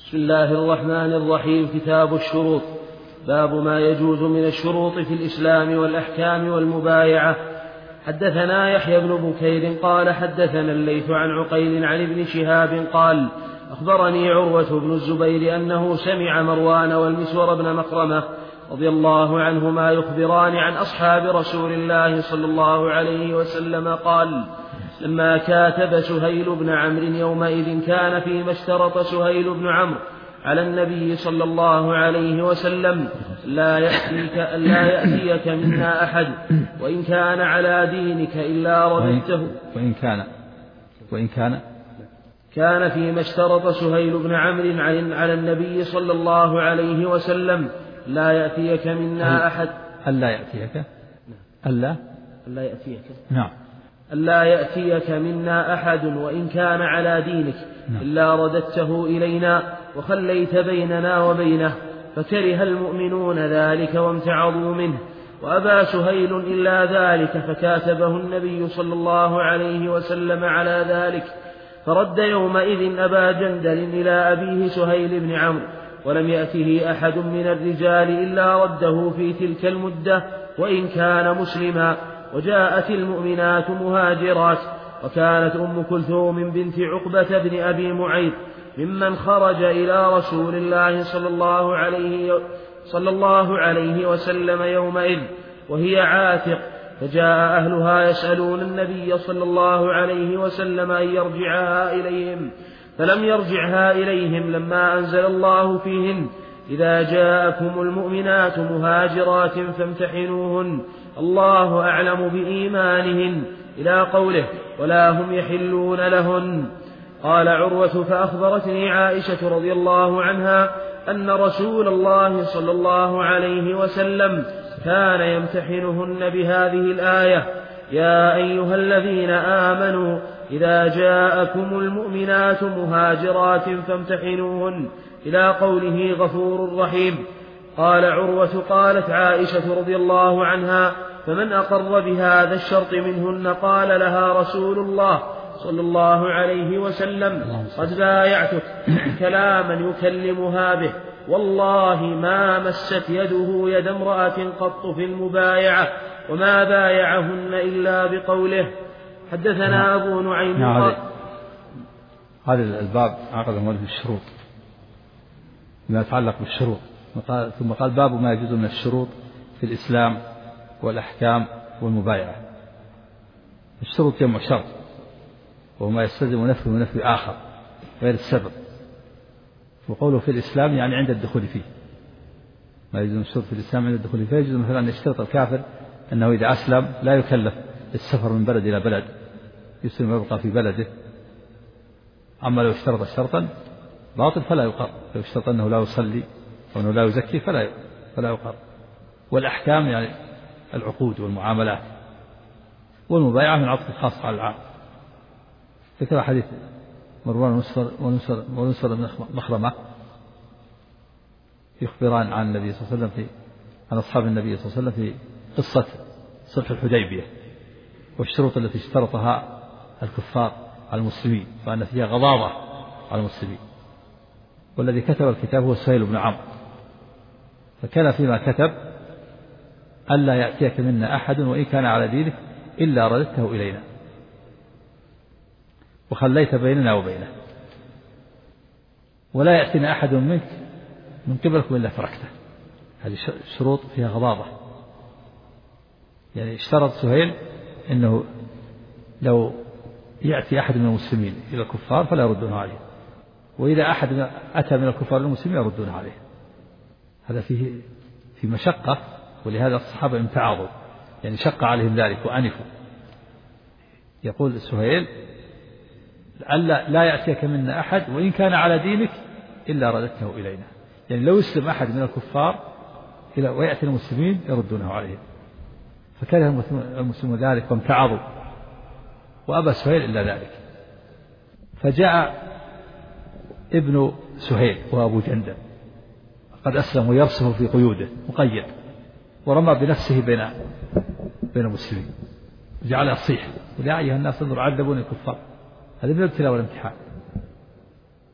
بسم الله الرحمن الرحيم. كتاب الشروط. باب ما يجوز من الشروط في الإسلام والأحكام والمبايعة. حدثنا يحيى بن بكير قال حدثنا الليث عن عقيل عن ابن شهاب قال أخبرني عروة بن الزبير أنه سمع مروان والمسور بن مخرمة رضي الله عنهما يخبران عن أصحاب رسول الله صلى الله عليه وسلم قال لما كاتب سهيل بن عمرو يومئذ كان فيما اشترط سهيل بن عمرو على النبي صلى الله عليه وسلم لا يأتيك منا أحد وإن كان على دينك إلا رددته. وإن كان فيما اشترط سهيل بن عمرو على النبي صلى الله عليه وسلم لا يأتيك منا أحد. ألا يأتيك نعم. ألا يأتيك منا أحد وإن كان على دينك إلا رددته إلينا وخليت بيننا وبينه. فكره المؤمنون ذلك وامتعضوا منه وأبى سهيل إلا ذلك فكاتبه النبي صلى الله عليه وسلم على ذلك. فرد يومئذ أبا جندل إلى أبيه سهيل بن عمرو ولم يأته أحد من الرجال إلا رده في تلك المدة وإن كان مسلما. وجاءت المؤمنات مهاجرات وكانت أم كلثوم بنت عقبة بن أبي معيط ممن خرج إلى رسول الله صلى الله عليه وسلم يومئذ وهي عاتق. فجاء أهلها يسألون النبي صلى الله عليه وسلم أن يرجعها إليهم فلم يرجعها إليهم لما أنزل الله فيهن إذا جاءكم المؤمنات مهاجرات فامتحنوهن الله أعلم بإيمانهن إلى قوله ولا هم يحلون لهن. قال عروة فأخبرتني عائشة رضي الله عنها أن رسول الله صلى الله عليه وسلم كان يمتحنهن بهذه الآية يا أيها الذين آمنوا إذا جاءكم المؤمنات مهاجرات فامتحنوهن إلى قوله غفور رحيم. قال عروة قالت عائشة رضي الله عنها فمن أقر بهذا الشرط منهن قال لها رسول الله صلى الله عليه وسلم قد بايعتك كلاما يكلمها به والله ما مست يده يد امرأة قط في المبايعة وما بايعهن إلا بقوله. حدثنا أبو نعيم. هذا الباب عقد مؤلف الشروط ما يتعلق بالشروط. ثم قال باب ما يجوز من الشروط في الإسلام والأحكام والمبايعة. الشروط جمع شرط وهو ما يستلزم نفي ونفي آخر غير السبب. وقوله في الإسلام يعني عند الدخول فيه. ما يجوز من الشروط في الإسلام عند الدخول فيه يجوز مثلا أن يشترط الكافر أنه إذا أسلم لا يكلف السفر من بلد إلى بلد يسلم ويبقى في بلده. أما لو اشترط شرطا باطل فلا يقر. لو اشترط أنه لا يصلي أو أنه لا يزكي فلا يقر. والأحكام يعني العقود والمعاملات. والمبايعة من عطف الخاص على العام. ذكر حديث مروان ونصر بن مخرمة يخبران عن النبي صلى الله عليه وسلم عن أصحاب النبي صلى الله عليه وسلم في قصة صلح الحديبية والشروط التي اشترطها الكفار على المسلمين وأن فيها غضاضة على المسلمين. والذي كتب الكتاب هو سهيل بن عمرو فكان فيما كتب ألا يأتيك منا أحد وإن كان على دينك إلا رددته إلينا وخليت بيننا وبينه ولا يأتينا أحد منك من قبلكم إلا تركته. هذه شروط فيها غضاضة. يعني اشترط سهيل أنه لو يأتي أحد من المسلمين إلى الكفار فلا يردون عليه وإذا أحد أتى من الكفار للمسلمين يردون عليه. هذا فيه في مشقة ولهذا الصحابة امتعضوا يعني شق عليهم ذلك وأنفوا. يقول سهيل لا يأتيك منا أحد وإن كان على دينك إلا رددته إلينا. يعني لو يسلم أحد من الكفار ويأتي المسلمين يردونه عليه. فكره المسلمون ذلك وامتعضوا وأبى سهيل إلا ذلك. فجاء ابن سهيل وأبو جندل قد أسلم ويرسم في قيوده مقيد ورمى بنفسه بين المسلمين جعل يصيح يا أيها الناس انظروا عذبوني الكفار. هذا من الابتلاء والامتحان.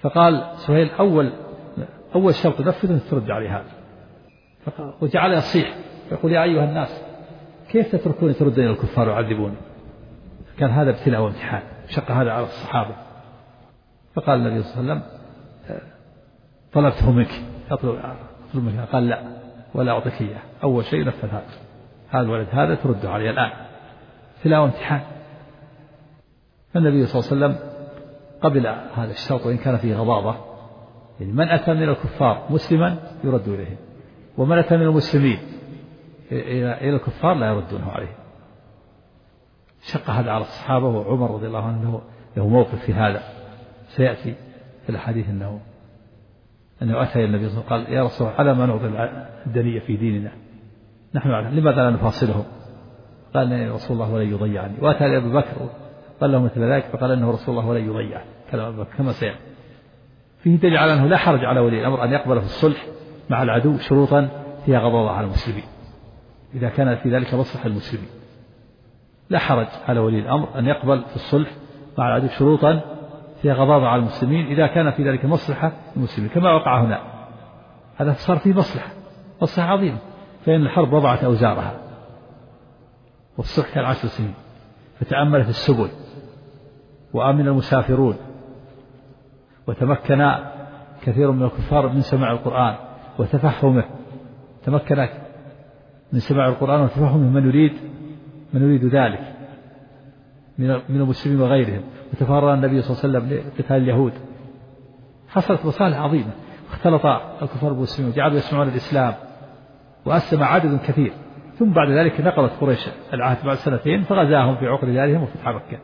فقال سهيل أول شرط نفذ ترد عليه هذا. وجعل يصيح يقول يا أيها الناس كيف تتركوني تردون إلى الكفار ويعذبوني؟ كان هذا ابتلاء وامتحان، شق هذا على الصحابة. فقال النبي صلى الله عليه وسلم طلبته منك أطلب منك. قال لا ولا أعطيك إياه، أول شيء نفذ هذا الولد هذا ترده عليه الآن، ابتلاء وامتحان. فالنبي صلى الله عليه وسلم قبل هذا الشرط وإن كان فيه غضاضة، يعني من أتى من الكفار مسلما يرد إليه، ومن أتى من المسلمين إلى الكفار لا يردونه عليه. شق هذا على الصحابة، وعمر رضي الله عنه له موقف في هذا سيأتي في الحديث أنه أتى النبي صلى الله عليه وسلم قال يا رسول الله على ما نعطي الدنية في ديننا نحن على لماذا لا نفاصله؟ قال إن رسول الله ولن يضيعني. وأتى لأبي بكر قال له مثل ذلك فقال إنه رسول الله ولن يضيعه كما سيأتي. فيه دليل على أنه لا حرج على ولي الأمر أن يقبل في الصلح مع العدو شروطا فيها غضاضة على المسلمين إذا كان في ذلك مصلحة المسلمين. لا حرج على ولي الأمر أن يقبل في الصلح مع العدو شروطا فيها غضاضة على المسلمين إذا كان في ذلك مصلحة المسلمين، كما وقع هنا. هذا صار فيه مصلحة عظيمة، فإن الحرب وضعت أوزارها والصلح كان 10 سنين، فتأملت السبل وآمن المسافرون، وتمكن كثير من الكفار من سماع القرآن وتفهمه، تمكن من سماع القرآن وتفهمه من يريد ذلك من المسلمين وغيرهم، وتفرغ النبي صلى الله عليه وسلم لقتال اليهود. حصلت مصالح عظيمة، اختلط الكفار بالمسلمين وجعلوا يسمعون الإسلام، وأسلم عدد كثير. ثم بعد ذلك نقضت قريش العهد بعد 2 فغزاهم في عقر دارهم وفتح مكة،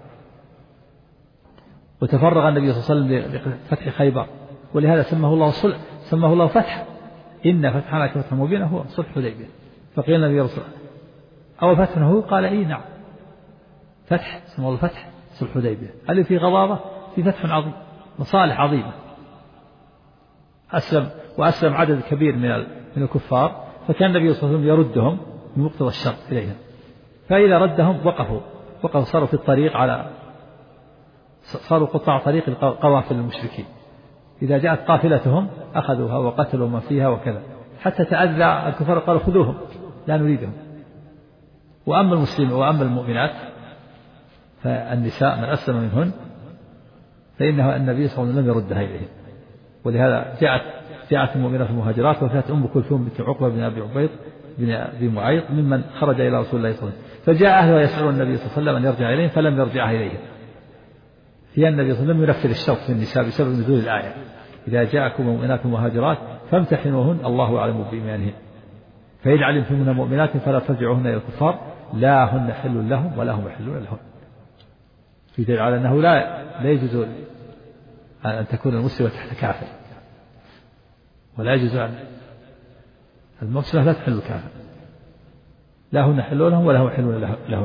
وتفرغ النبي صلى الله عليه وسلم لفتح خيبر، ولهذا سماه الله فتح. إن فتحنا لك فتحا مبينا هو صلح حديبية. فقيل النبي رسول الله أو فتح هو؟ قال إيه نعم فتح، سماه الله فتح صلح حديبية. هل في غضاضة؟ في فتح عظيم، مصالح عظيمة. وأسلم عدد كبير من الكفار، فكان النبي صلى الله عليه وسلم يردهم بمقتضى الشرط إليهم، فإذا ردهم وقفوا صاروا في الطريق صاروا قطاع طريق القوافل المشركين. إذا جاءت قافلتهم أخذوها وقتلوا ما فيها وكذا، حتى تأذى الكفار قالوا خذوهم لا نريدهم. وأما المسلمين وأما المؤمنات فالنساء من أسلم منهن فإنه النبي صلى الله عليه وسلم لم يردها إليهم. ولهذا جاءت المؤمنات المهاجرات، وكانت أم كلثوم بنت عقبة بن أبي عبيط بن أبي معيط ممن خرج إلى رسول الله صلى الله عليه وسلم، فجاء أهلها يسألون النبي صلى الله عليه وسلم أن يرجع إليهم فلم يرجعها إليهم. في النبي صلى الله عليه وسلم ينفذ الشرط في النساء بسبب نزول الآية إذا جاءكم مؤمنات مهاجرات فامتحنوهن الله أعلم بإيمانهن، فإن علمتم من مؤمنات فلا ترجعوهن إلى الكفار لا هن حل لهم ولا هم يحلون لهن. في دليل على أنه لا يجوز أن تكون المسلمة تحت كافر، ولا يجوز أن المسلمة لا تحل الكافر، لا هن حلون لهم ولا هم يحلون لهن.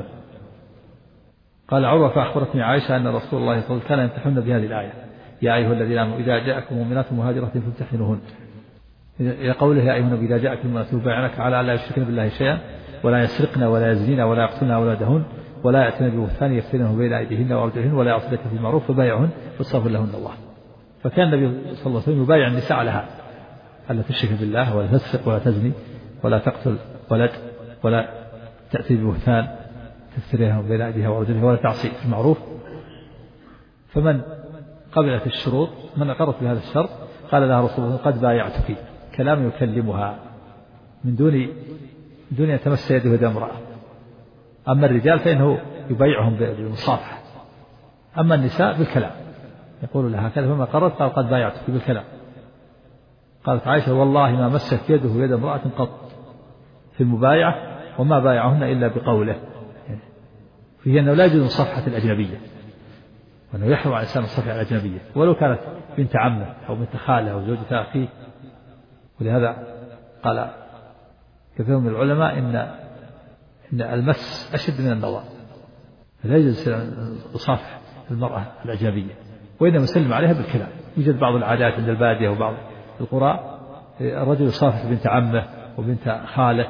قال عروة فأخبرتني عائشة أن رسول الله صلى الله عليه وسلم كان يمتحن بهذه الآية يا أيها الذين آمنوا إذا جاءكم مؤمنات مهاجرات فامتحنوهن، إلى قوله يا أيها النبي إذا جاءكم مؤمنات يبايعنك على أن لا يشركن بالله شيئا ولا يسرقن ولا يزنين ولا يقتلن أولادهن ولا يأتين ببهتان يفتنه بين أيديهن وأرجلهن ولا يعصينك في معروف فبايعهن واستغفر لهن الله. فكان النبي صلى الله عليه وسلم يبايع النساء على هذا، ألا تشرك بالله ولا تسرق ولا تزني ولا تقتل ولد ولا تأتي ببهتان تفتريها بين أيديها وأرجلها ولا تعصي في المعروف. فمن قبلت الشروط من أقرت بهذا الشرط قال لها رسول الله قد بايعتك، كلام يكلمها من دون أن تمس يده يد امرأة. أما الرجال فإنه يبايعهم بالمصافحة، أما النساء بالكلام يقول لها كذا، فما قررت قال قد بايعتك بالكلام. قالت عائشة والله ما مست يده يد امرأة قط في المبايعة وما بايعهن إلا بقوله، فيه أنه لا يجوز مصافحة الأجنبية، وأنه يحرم على الإنسان الصفحة الأجنبية ولو كانت بنت عمه أو بنت خاله أو زوجة أخيه. ولهذا قال كثير من العلماء إن المس أشد من النظر، فلا يجوز مصافحة المرأة الأجنبية، وإنما يسلم عليها بالكلام. يوجد بعض العادات عند البادية وبعض القرى الرجل يصافح بنت عمه وبنت خاله،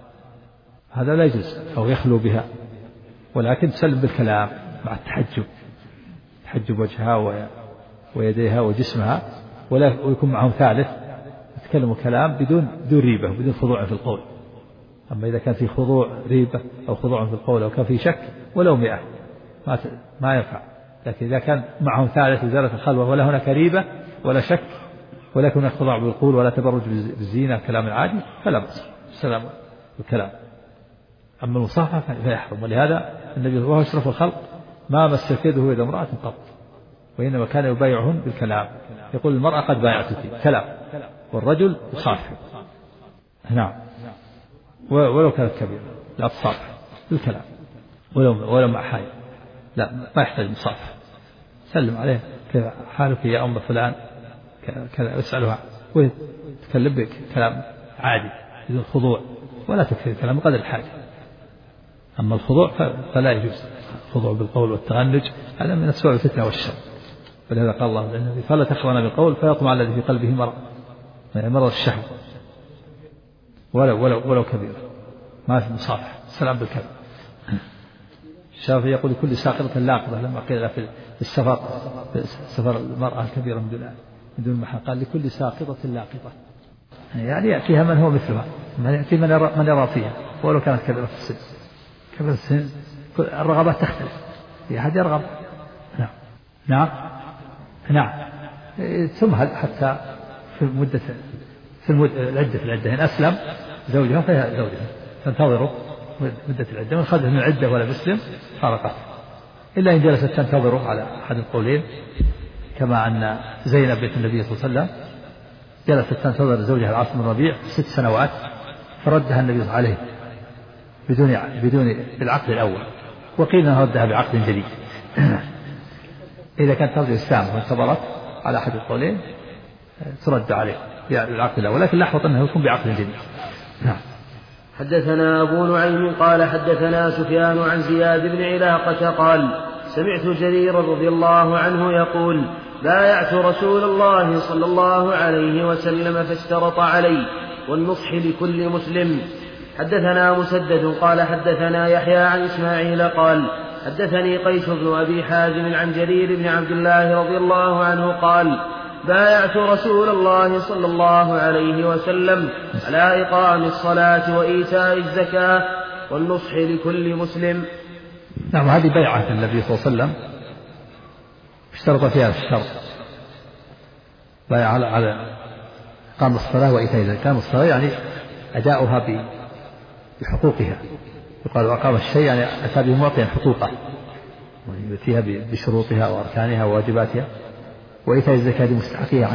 هذا لا يجوز، أو يخلو بها، ولكن تسلم بالكلام مع التحجب وجهها ويديها وجسمها، ويكون معهم ثالث يتكلم كلام بدون ريبة بدون خضوع في القول. أما إذا كان في خضوع ريبة أو خضوع في القول أو كان في شك ولو 100 ما ينفع. لكن إذا كان معهم ثالث وزارة الخلوة ولا هناك ريبة ولا شك ولا هناك خضوع بالقول ولا تبرج بالزينة كلام العادي فلا بأس السلام بالكلام. أما المصافحة فيحرم. ولهذا النبي صلى الله عليه وسلم أشرف الخلق ما مس يده إذا امرأة قط، وإنما كان يبايعهن بالكلام. يقول المرأة قد بايعتك كلام، والرجل يصافح. نعم. ولو كانت كبيرة لا تصافح بالكلام ولو مع حي، لا ما يحتاج مصافح. سلم عليه كيف حالك يا أم فلان كذا، اسألها وتكلم بك كلام عادي بدون خضوع، ولا تكفي الكلام بقدر الحاجة. أما الخضوع فلا يجوز، الخضوع بالقول والتغنج هذا من أسباب الفتنة والشر. ولهذا قال الله للنبي فلا تخضعن بالقول فيطمع الذي في قلبه مرض، يعني مرض الشهوة، ولو كبيرة ما في مصافحة. السلام بالكلام. الشافعي يقول لكل ساقطة لاقطة لما قيل في سفر المرأة الكبيرة من دون محل، قال لكل ساقطة لاقطة، يعني يأتيها من هو مثلها، من يأتي من يرى فيها ولو كانت كبيرة في السن. كبيرة السن الرغبات تختلف، في أحد يرغب. نعم تمهل حتى في مدة العدة إن أسلم زوجها فهي زوجها تنتظره مدة العدة، من خرج من العدة ولا مسلم فارقته، إلا إن جلست تنتظره على أحد القولين، كما أن زينب بنت النبي صلى الله عليه وسلم جلست تنتظر زوجها العاص بن ربيع 6 سنوات فردها النبي صلى الله عليه بدون العقد الأول، وقيل أنها ردها بعقد جديد. إذا كانت ترجع السام وانتظرت على أحد القولين ترد عليه بالعقد الأول، لكن لاحظت أنه يكون بعقد جديد. نعم. حدثنا أبو نعيم قال حدثنا سفيان عن زياد بن علاقة قال سمعت جرير رضي الله عنه يقول بايعت رسول الله صلى الله عليه وسلم فاشترط علي والنصح لكل مسلم. حدثنا مسدد قال حدثنا يحيى عن إسماعيل قال حدثني قيس بن أبي حازم عن جرير بن عبد الله رضي الله عنه قال بايعت رسول الله صلى الله عليه وسلم على إقام الصلاة وإيتاء الزكاة والنصح لكل مسلم. نعم. هذه بيعة النبي صلى الله عليه وسلم اشترط فيها الشرط، بايع على إقام الصلاة وإيتاء الزكاة. إقام الصلاة يعني أداؤها بحقوقها، يقال أقام الشيء يعني أتى به معطيا حقوقه ويؤتيها بشروطها وأركانها وواجباتها. وإيتاء الزكاة لمستحقيها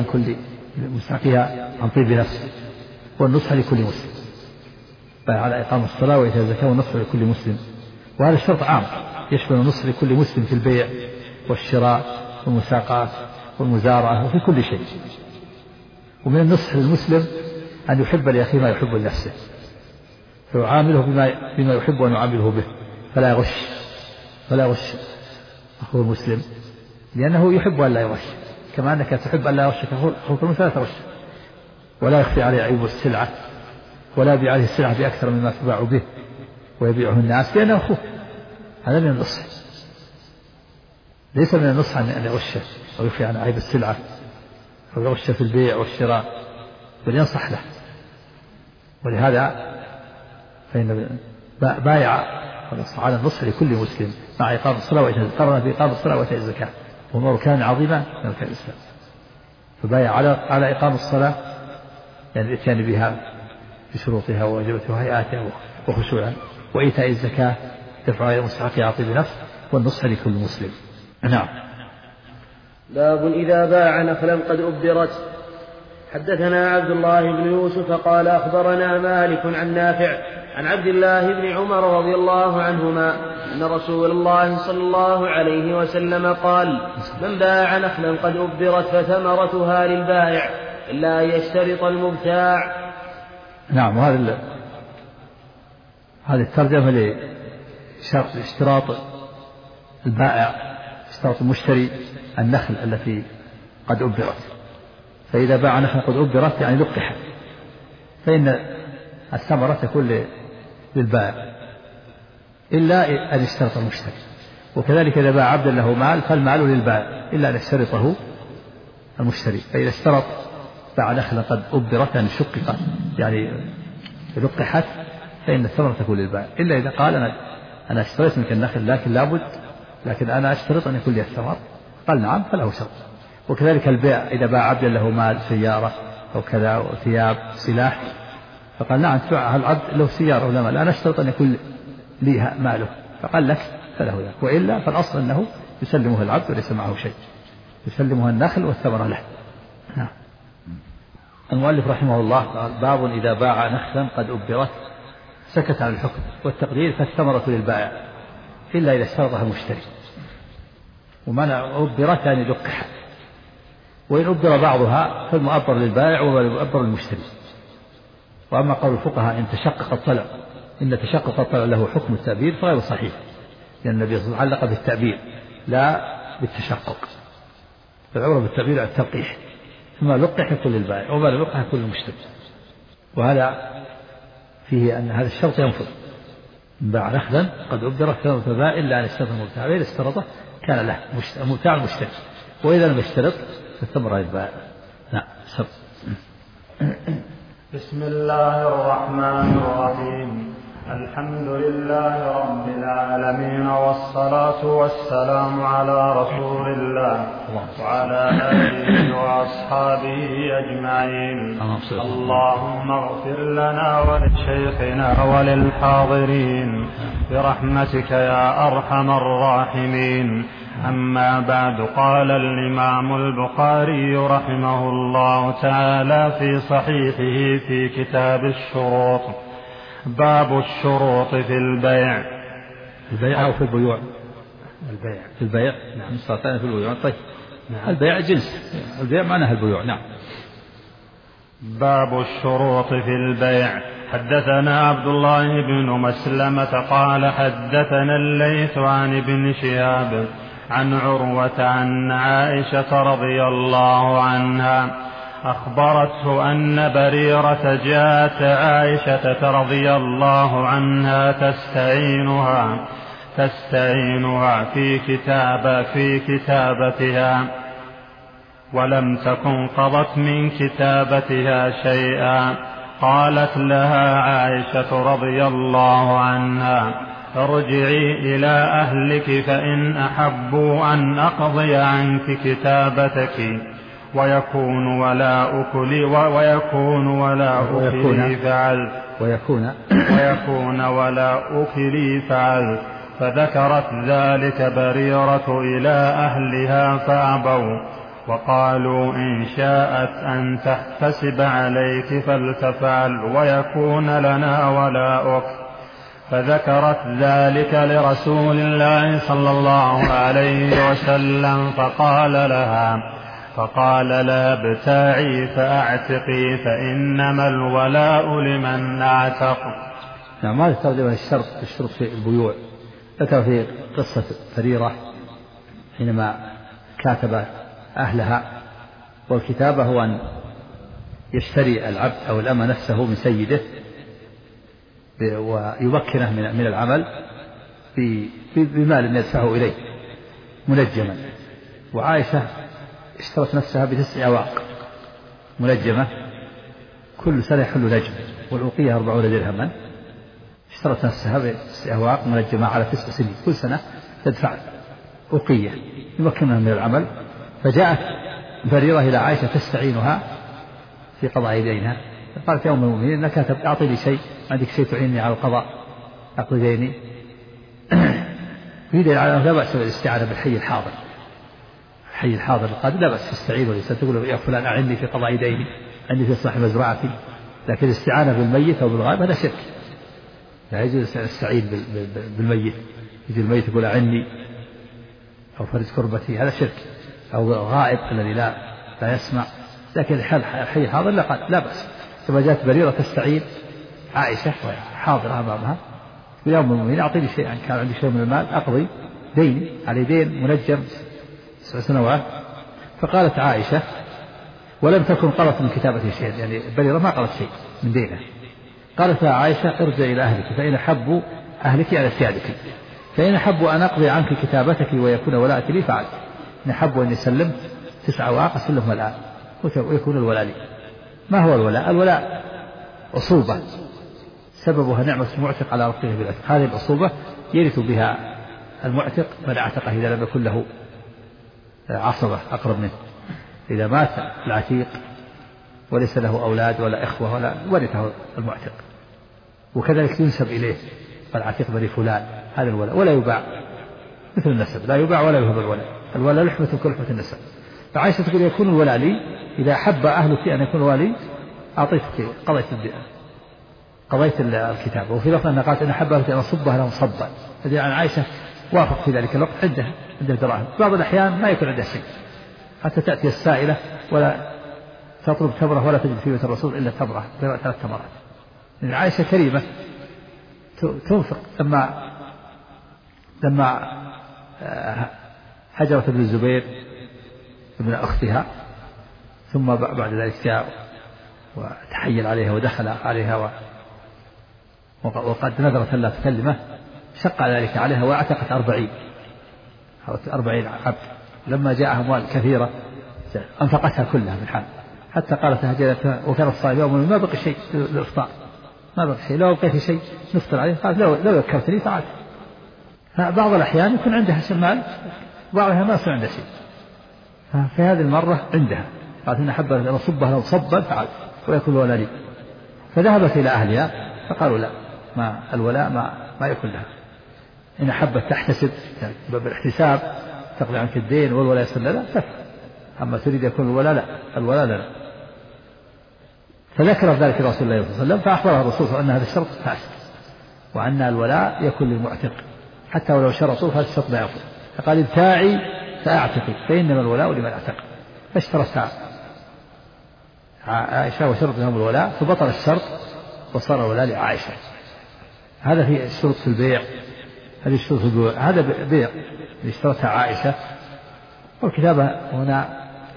عن طيب نفسه، والنصح لكل مسلم. على إقام الصلاة وإيتاء الزكاة والنصح لكل مسلم، وهذا الشرط عام يشمل النصح لكل مسلم في البيع والشراء والمساقات والمزارعة وفي كل شيء. ومن النصح للمسلم أن يحب لأخيه ما يحب لنفسه، فيعامله بما يحب أن يعامله به، فلا يغش أخوه المسلم لأنه يحب أن لا يغش، كما أنك تحب أن لا يغشك أخوك المسلم لا تغش، ولا يخفي عليه عيب السلعة، ولا يبيع عليه السلعة بأكثر مما تباع به ويبيعه الناس لأنه أخوه. هذا من النصح، ليس من النصح أن يغشه أو يخفي عن عيب السلعة أو يغش في البيع والشراء، بل ينصح له. ولهذا فإن بايع على النصح لكل مسلم مع إقام الصلاة وإيتاء الزكاة، قرن بإقام الصلاة وإيتاء الزكاة وهما ركان عظيمة من أركان الإسلام. فبايع على إقام الصلاة يعني الإتيان بها بشروطها وواجباتها وهيئاتها وخشوعها، وإيتاء الزكاة دفعها إلى مستحقها عن طيب نفس، والنصح لكل مسلم. نعم. باب إذا باع نخلا قد أبدرت. حدثنا عبد الله بن يوسف قال أخبرنا مالك عن نافع عن عبد الله بن عمر رضي الله عنهما أن رسول الله صلى الله عليه وسلم قال من باع نخلا قد أبدرت فثمرتها للبائع إلا أن يشترط المبتاع. نعم. هذه الترجمة لاشتراط البائع، اشتراط المشتري النخل التي قد أبدرت. فإذا باع نخلا قد أبدرت يعني لقحت، فإن الثمرة تكون للبائع إلا أن يشترط المشتري. وكذلك إذا باع عبدا له مال فالمال للبائع إلا أن يشترطه المشتري. فإذا اشترط باع نخلا قد أبرت يعني شققت يعني لقحت فإن الثمرة تكون للبائع، إلا إذا قال أنا اشتريت منك النخل لكن أنا أشترط أن يكون لي الثمر، قال نعم فله شرط. وكذلك البيع إذا باع عبدا له مال سيارة أو كذا أو ثياب سلاح فقال نعم تباع العبد له سيارة ولا مال، أنا أشترط أن يكون لي ماله، فقال لك فله ذلك. وإلا فالأصل أنه يسلمه العبد وليس معه شيء، يسلمها النخل والثمرة له. نعم. المؤلف رحمه الله قال باب إذا باع نخلا قد أبرت سكت عن الحكم والتقدير فالثمرة للبائع إلا إذا اشترطها المشتري. ومعنى أبرت يعني لقحت، وإن أبر بعضها فالمؤبر للبائع والمؤبر للمشتري. وأما قول الفقهاء إن تشقق الطلع له حكم التأبير فغير صحيح، لأن النبي صلى الله عليه وسلم علق بالتأبير لا بالتشقق، فالعبرة بالتأبير على التلقيح، ثم لقح يكون للبائع وما لقح يكون للمشتري. وهذا فيه أن هذا الشرط ينفذ، باع نخلا قد أبدر ثمرة البائع إلا أن اشترط المبتاع، إذا اشترطه كان له مبتاع المشتري، وإذا لم يشترط فالثمرة للبائع. نعم. بسم الله الرحمن الرحيم. الحمد لله رب العالمين، والصلاة والسلام على رسول الله وعلى آله وأصحابه أجمعين. اللهم اغفر لنا ولشيخنا وللحاضرين برحمتك يا أرحم الراحمين. أما بعد، قال الإمام البخاري رحمه الله تعالى في صحيحه في كتاب الشروط: باب الشروط في البيع. البيع أو في البيوع؟ في البيع. نعم. في البيوع. طيب. نعم. البيع جنس، البيع معناها البيوع. نعم. باب الشروط في البيع. حدثنا عبد الله بن مسلمة قال حدثنا الليث عن ابن شهاب عن عروة عن عائشة رضي الله عنها أخبرته أن بريرة جاءت عائشة رضي الله عنها تستعينها في كتابتها، ولم تكن قضت من كتابتها شيئا. قالت لها عائشة رضي الله عنها: ارجعي إلى أهلك فإن أحبوا أن أقضي عنك كتابتك ويكون ولا أكلي فعلت. فذكرت ذلك بريرة إلى أهلها فأبوا، وقالوا إن شاءت أن تحتسب عليك فلتفعل ويكون لنا ولا أكل. فذكرت ذلك لرسول الله صلى الله عليه وسلم فقال لها ابتاعي فأعتقي فإنما الولاء لمن أعتق. نعم. هذا ترجمة الشرط في البيوع. ذكر في قصة بريرة حينما كاتب أهلها، والكتابة هو أن يشتري العبد أو الأمة نفسه من سيده ويمكنه من العمل بمال يدفعه إليه منجما. وعائشة اشترت نفسها ب9 أواق منجمة، كل سنة يحل نجم، والأوقية 40 درهما. اشترت نفسها ب9 أواق منجمة على 9 سنين، كل سنة تدفع أوقية يمكنها من العمل. فجاءت بريرة إلى عائشة تستعينها في قضاء دينها، قالت يا أم المؤمنين إنك أعطي لي شيء، عندك شيء تعينني على القضاء أقضي ديني؟ في دليل على أنه لا بأس بالاستعانة بالحي الحاضر، الحي الحاضر القادر لا بأس تستعين والإنسان تقول يا فلان أعني في قضاء ديني، عندي في إصلاح مزرعتي. لكن الاستعانة بالميت أو بالغائب هذا شرك، لا يجوز أستعين بالميت. يجي الميت يقول أعني أو فرج كربتي، هذا شرك. أو غائب الذي لا يسمع. لكن الحي الحاضر لا بأس. ثم جاءت بريرة تستعين عائشة حاضرة أمامها: يا أم المؤمنين أعطيني شيئا، كان عندي شيء من المال أقضي ديني، علي دين منجم 9 سنوات. فقالت عائشة: ولم تكن قضت من كتابتي شيئا، يعني بريرة ما قضت شيء من دينه. قالت لها عائشة: ارجع إلى أهلك فإن أحبوا أهلك على سيادك، فإن أحبوا أن أقضي عنك كتابتك ويكون ولاءك لي فعلت. إن أحبوا أن سلمت 9 أواق أسلمها الآن ويكون الولاء لي. ما هو الولاء؟ الولاء عصوبة سببها نعمة المعتق على رقيقه بالعتق. هذه العصوبة يرث بها المعتق من اعتقه إذا لم يكن له عصبة أقرب منه. إذا مات العتيق وليس له أولاد ولا إخوة ولا ورثه المعتق، وكذلك ينسب إليه العتيق بني فلان. هذا الولاء ولا يباع مثل النسب، لا يباع ولا يهب الولاء. الولاء لحمة كلحمة النسب. فعائشة تقول يكون الولاء لي إذا أحب أهلك أن يكون والي أعطيتك قضيت الكتاب. وفي لفظ أنها قالت إن أحب أهلك أن أصبها لهم صبا. يعني عائشة وافق في ذلك الوقت عندها دراهم. بعض الأحيان ما يكون عندها شيء حتى تأتي السائلة ولا تطلب تمرة ولا تجد في بيت الرسول إلا تمرة 3 تمرات. يعني عائشة كريمة تنفق. لما هجرت ابن الزبير ابن أختها ثم بعد ذلك جاء وتحيل عليها ودخل عليها وقد نذرت ألا تكلمه، شق ذلك عليها واعتقت 40 عبد. لما جاء أموال كثيرة أنفقتها كلها من حال، حتى قالت هجرتها وكانت صائمة يوم ما بقي شيء للإفطار، ما بقي شيء، لو بقيت شيء نفطر عليه. قالت لو ذكرتني فعلت. بعض الأحيان يكون عندها مال، بعضها ما يكون عندها شيء. في هذه المرة عندها قالت إن أحب أن أصبها لو صبا فعلت ويكون الولاء لي. فذهبت إلى أهلها فقالوا لا، ما الولاء ما يكون لها. إن أحبت تحتسب يعني بالاحتساب تقضي عنك الدين والولاء يصل لا تفعل. أما تريد يكون الولاء لا، الولاء لا. فذكر ذلك رسول الله صلى الله عليه وسلم فأخبره الرسول صلى الله عليه وسلم أن هذا الشرط فاسد وأن الولاء يكون للمعتق حتى ولو شرطوا فهذا الشرط لا يكون. فقال ابتاعي فأعتقي فإنما الولاء لمن اعتق. فاشترط عائشة وشرط لهم الولاء فبطل الشرط وصار الولاء لعائشة. هذا في الشروط في البيع. هذه الشروط في البيع، هذا بيع اللي اشترطها عائشة. والكتابة هنا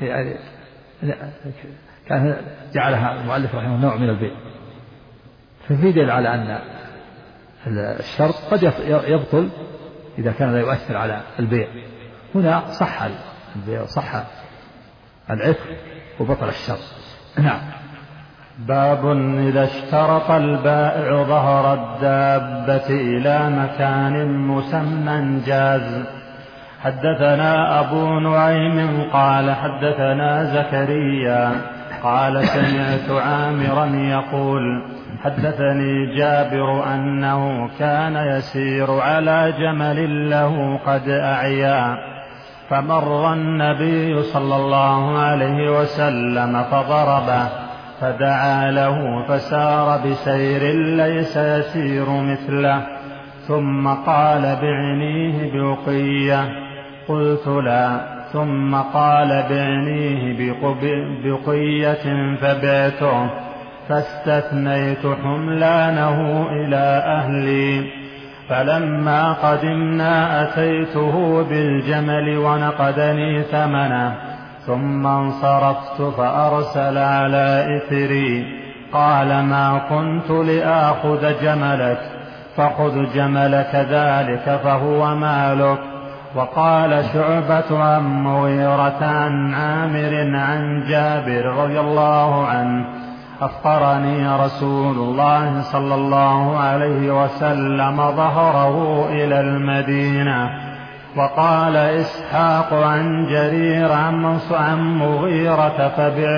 كان جعلها المؤلف رحمه الله نوع من البيع. ففي دليل على أن الشرط قد يبطل إذا كان لا يؤثر على البيع. هنا صح البيع وصح العتق وبطل الشرط. نعم. باب إذا اشترط البائع ظهر الدابة إلى مكان مسمى جاز. حدثنا أبو نعيم قال حدثنا زكريا قال سمعت عامرا يقول حدثني جابر أنه كان يسير على جمل له قد أعيا، فمر النبي صلى الله عليه وسلم فضربه فدعا له فسار بسير ليس يسير مثله، ثم قال بعنيه بقية، قلت لا، ثم قال بعنيه بقية فبعته، فاستثنيت حملانه إلى أهلي. فلما قدمنا أتيته بالجمل ونقدني ثمنه، ثم انصرفت فأرسل على إثري قال ما كنت لآخذ جملك، فخذ جملك ذلك فهو مالك. وقال شعبة عن مغيرة عن عامر عن جابر رضي الله عنه أفقرني رسول الله صلى الله عليه وسلم ظهره إلى المدينة. وقال إسحاق عن جرير عن مغيرة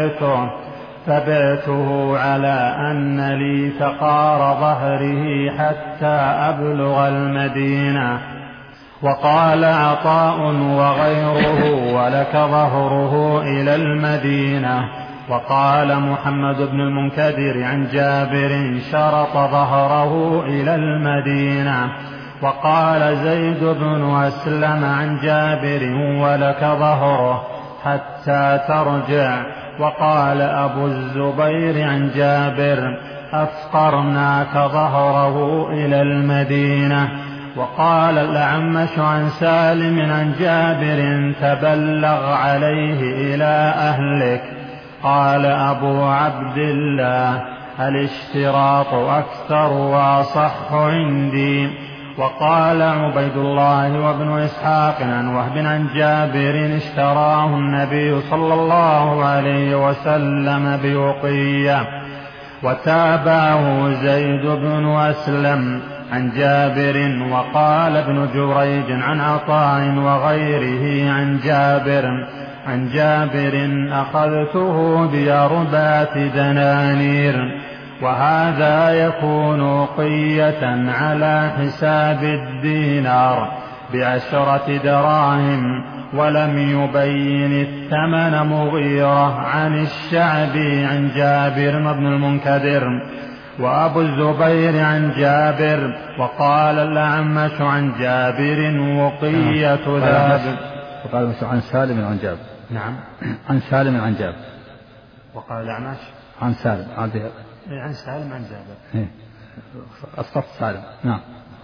فبعته على أن لي ثقار ظهره حتى أبلغ المدينة. وقال عطاء وغيره ولك ظهره إلى المدينة. وقال محمد بن المنكدر عن جابر شرط ظهره إلى المدينة. وقال زيد بن أسلم عن جابر ولك ظهره حتى ترجع. وقال أبو الزبير عن جابر أفقرناك ظهره إلى المدينة. وقال الأعمش عن سالم عن جابر تبلغ عليه إلى أهلك. قال أبو عبد الله الاشتراط أكثر وأصح عندي. وقال عبيد الله وابن إسحاق عن وهب عن جابر اشتراه النبي صلى الله عليه وسلم بوقية. وتابعه زيد بن أسلم عن جابر. وقال ابن جريج عن عطاء وغيره عن جابر أخذته ب4 دنانير. وهذا يكون وقية على حساب الدينار ب10 دراهم. ولم يبين الثمن مغيرة عن الشعبي عن جابر بن المنكدر وأبو الزبير عن جابر. وقال الأعمش عن جابر وقية ذهب. وقال عن سالم عن جابر. نعم عن سالم عن جابر. وقال الأعمش عن سالم عن جابر. أصف سالم. نعم.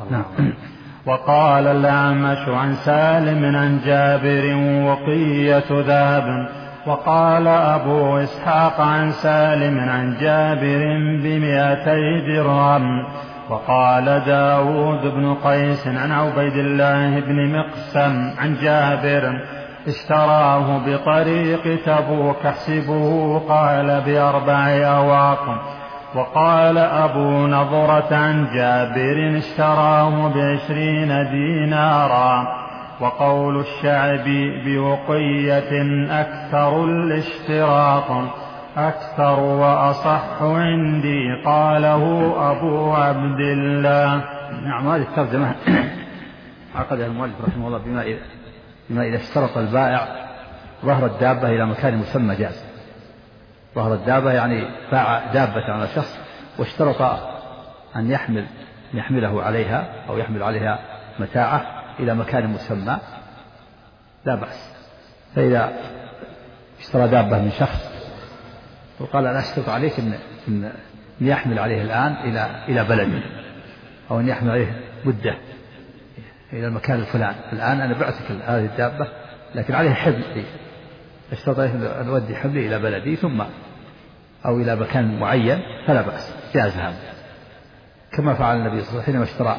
وقال الأعمش عن سالم عن جابر وقية ذهب. وقال أبو إسحاق عن سالم عن جابر ب200 درهم. وقال داود بن قيس عن عبيد الله بن مقسم عن جابر اشتراه بطريق تبوك احسبه قال ب4 أواق. وقال أبو نضرة عن جابر اشتراه ب20 دينارا. وقول الشعبي بوقية أكثر الاشتراط أكثر وأصح عندي قاله أبو عبد الله. نعم هذه الترجمة عقدها المؤلف رحمه الله بما إذا اشترط البائع ظهر الدابة إلى مكان مسمى جاز. ظهر الدابة يعني باع دابة على شخص واشترط أن يحمله عليها أو يحمل عليها متاعه إلى مكان مسمى لا بأس. فإذا اشترى دابة من شخص وقال أنا أشترط عليك أن يحمل عليه الآن إلى بلدي أو أن يحمل عليه مدة إلى المكان الفلاني. الآن أنا بعتك هذه الدابة لكن عليه حمل اشترط عليه أن أودي حملي إلى بلدي ثم أو إلى مكان معين فلا بأس جاز هذا كما فعل النبي صلى الله عليه وسلم حينما اشترى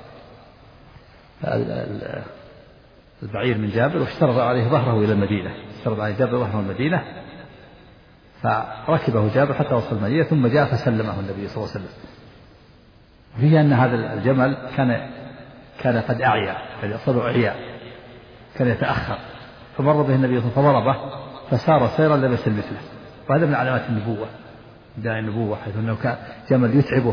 البعير من جابر واشترط عليه ظهره إلى المدينة. اشترط عليه جابر ظهره المدينة فركبه جابر حتى وصل المدينة ثم جاء فسلمه النبي صلى الله عليه وسلم. فيه أن هذا الجمل كان قد أعيا قد يصل عياء كان يتأخر فمر به النبي صلى الله عليه وسلم فضربه فسار سيرا لم يسل مثله. وهذا من علامات النبوة داعي النبوة حيث أنه كان جمل يتعبه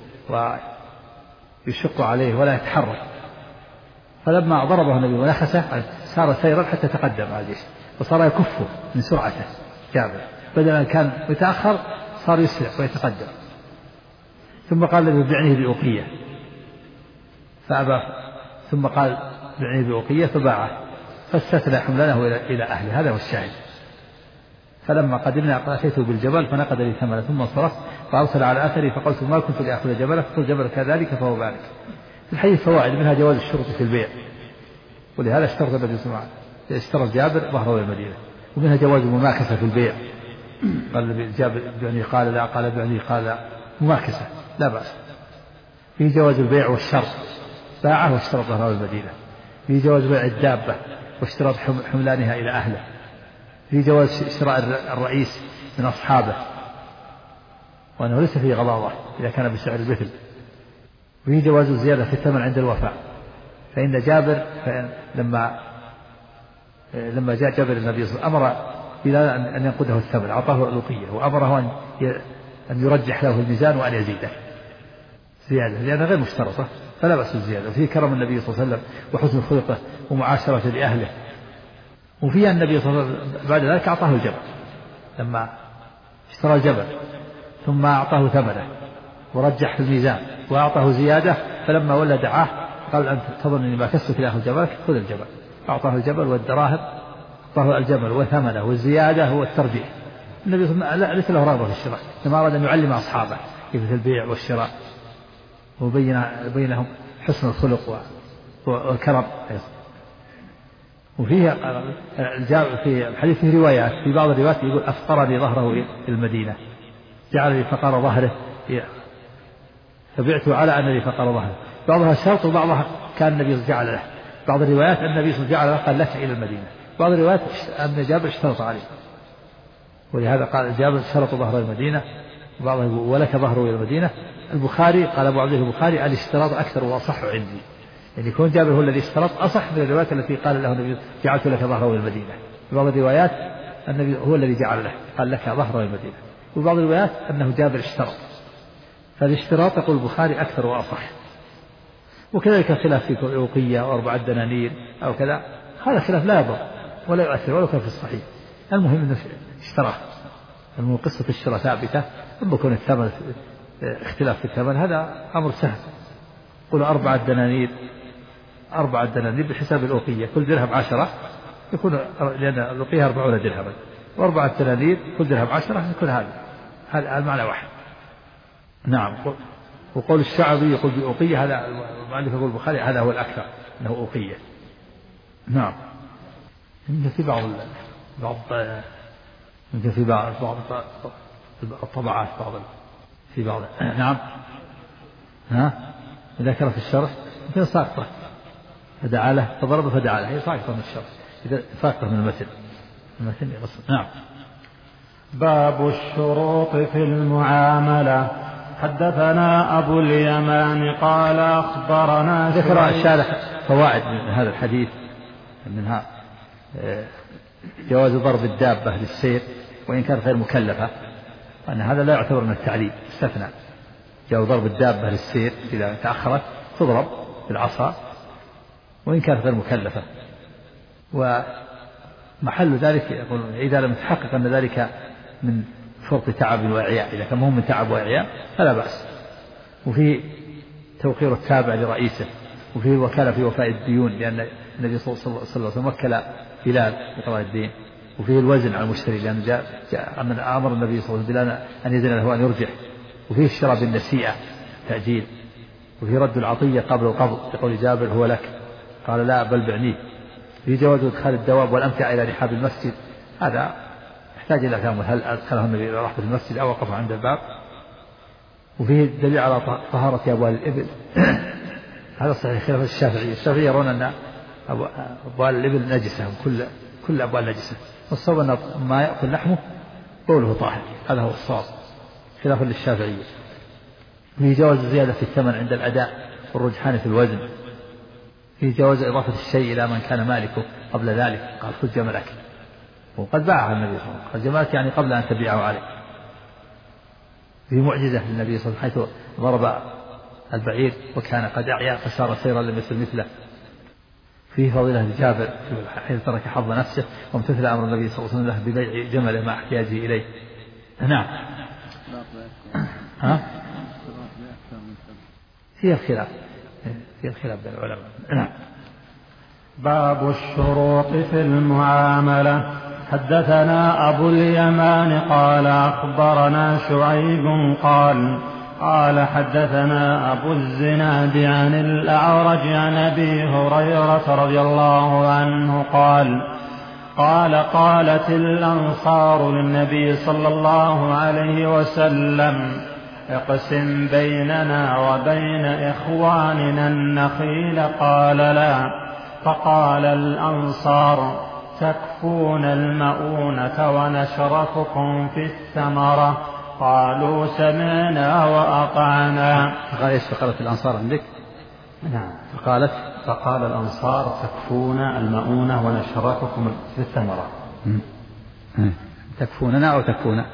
ويشق عليه ولا يتحرك. فلما ضربه النبي ونخسه سار سيرا حتى تقدم على الجيش وصار يكفه من سرعته جابر بدل أن كان يتأخر صار يسرع ويتقدم. ثم قال له بعني بأوقية فأبى ثم قال بعني بأوقية فباعه فاستثنى حملانه إلى أهله. هذا هو الشاهد. فلما قدمنا أتيته بالجبل فنقد لي ثمنه ثم انصرف فأرسل على أثري فقلت ما كنت لأخذ جبلك فقل جبل كذلك فهو بارك. في الحديث فوائد منها جواز الشرط في البيع ولهذا اشترط النبي صلى الله عليه وسلم اشترط جابر ظهره المدينة. ومنها جواز المماكسة في البيع قال جابر بعني قال لا قال بعني قال لا مماكسة لا بأس. في جواز البيع والشرط باعه واشترط ظهره المدينة. في جواز بيع الدابة واشتراط حملانها إلى أهله. في جواز شراء الرئيس من أصحابه وأنه ليس فيه غضاضة إذا كان بسعر المثل. وفي جواز الزيادة في الثمن عند الوفاء. فإن جابر لما جاء جابر النبي صلى الله عليه وسلم أمر بلال أن ينقده الثمن أعطاه الوقية وأمره أن يرجح له الميزان وأن يزيده زيادة لأنها غير مشترطة فلا بأس الزيادة. وفيه كرم النبي صلى الله عليه وسلم وحسن خلقه ومعاشرة لأهله. وفيها النبي صلى الله عليه وسلم بعد ذلك أعطاه الجبل لما اشترى الجبل ثم أعطاه ثمنه ورجح في الميزان وأعطاه زيادة. فلما ولى دعاه قال أنت تظن أني ما كسبت لأخذ جبلك خذ الجبل. أعطاه الجبل والدراهم أعطاه الجبل وثمنه والزيادة هو الترجيح. النبي صلى الله عليه وسلم ليس له رغبة في الشراء لما أراد أن يعلم أصحابه كيف البيع والشراء وبين بينهم حسن الخلق والكرم. وفيها في الحديث في روايات في بعض الروايات يقول أفقرني ظهره إلى المدينة جعل لي فقر ظهره فبعت على أن لي فقر ظهره. بعضها شرط وبعضها كان النبي جعل له. بعض الروايات أن النبي صلى الله عليه وسلم جعل له قال لك إلى المدينة. بعض الروايات أن جابر اشترط عليه، ولهذا قال جابر شرط ظهر المدينة، وبعضها ولك ظهره إلى المدينة. البخاري قال أبو عبد الله البخاري الاشتراط أكثر وأصح عندي، يعني يكون جابر هو الذي اشترط أصح من الروايات التي قال له النبي جعلت لك ظهره إلى المدينة. في بعض الروايات النبي هو الذي جعل له قال لك ظهره إلى المدينة، وفي بعض الروايات أنه جابر اشترط. فالاشتراط يقول البخاري أكثر وأصح. وكذلك خلاف في أوقية و4 دنانير أو كذا، هذا خلاف لا يضر ولا يؤثر ولا كان في الصحيح. المهم أنه اشتراه. المهم قصة الشراء ثابتة، ثم يكون الثمن اختلاف في الثمن هذا أمر سهل. قولوا 4 دنانير، 4 دنانير بحساب الأوقية، كل درهم 10 يكون، لأن الأوقية 40 درهما، و4 دنانير كل درهم 10 يكون هذا المعنى واحد. نعم. وقول الشعبي يقول بأوقية، هذا المؤلف يقول البخاري هذا هو الأكثر أنه أوقية. نعم. يمكن في بعض يمكن في بعض الطبعات في بعض. نعم. ذكر في الشرح يمكن ساقطة فدعا له فضرب فدعا له، هي ساقطة من الشرح، إذا ساقطة من المتن يغسل. نعم. باب الشروط في المعاملة. حدثنا أبو اليمان قال أخبرنا ذكر الشارح فوائد من هذا الحديث، منها جواز ضرب الدابة للسير وإن كانت غير مكلفة، وأن هذا لا يعتبر من التعليل، استثنى. جواز ضرب الدابة للسير إذا تأخرت تضرب بالعصا وإن كانت غير مكلفة. ومحل ذلك يقول إذا لم يتحقق أن ذلك من فرط تعب وإعياء، إذا كان مهم من تعب وإعياء فلا بأس. وفيه توقير التابع لرئيسه، وفيه الوكالة في وفاء الديون، لأن النبي صلى الله عليه وسلم وكل بلال بقضاء الدين. وفيه الوزن على المشتري، لأن جاء من أمر النبي صلى الله عليه وسلم أن يزن له أن يرجح. وفيه الشراء بالنسيئة تأجيل. وفيه رد العطية قبل القبض، يقول جابر هو لك، قال لا بل بعنيه. في جواز إدخال الدواب والأمتعة إلى رحاب المسجد، هذا يحتاج إلى تأمل، هل أدخله النبي إلى رحبة المسجد أو وقف عند الباب. وفيه الدليل على طهارة أبوال الإبل هذا صحيح خلاف الشافعية. الشافعية يرون أن أبوال الإبل نجسة، كل أبوال نجسة، والصواب أن ما يأكل لحمه قوله طاهر، هذا هو الصواب خلاف للشافعية. فيه جواز الزيادة في الثمن عند الأداء والرجحان في الوزن. فيه جواز إضافة الشيء إلى من كان مالكه قبل ذلك، قال خذ جملك، وقد باعها النبي صلى الله عليه وسلم، خذ جملك يعني قبل أن تبيعه عليه. فيه معجزة للنبي صلى الله عليه وسلم حيث ضرب البعير وكان قد أعيا فصار سيرا لم يسر مثله. فيه فضيلة لجابر حيث ترك حظ نفسه وامتثل أمر النبي صلى الله عليه وسلم ببيع جمله مع احتياجه إليه. نعم. فيه الخلاف بين العلماء. نعم. باب الشروط في المعاملة. حدثنا أبو اليمان قال أخبرنا شعيب قال حدثنا أبو الزناد عن الأعرج عن أبي هريرة رضي الله عنه قالت الأنصار للنبي صلى الله عليه وسلم اقسم بيننا وبين إخواننا النخيل، قال لا. فقال الأنصار تكفون المؤونة ونشرككم في الثمرة، قالوا سمعنا وأطعنا. فقالت الأنصار عندك؟ نعم. فقال الأنصار تكفون المؤونة ونشرككم في الثمرة. تكفوننا أو تكفون؟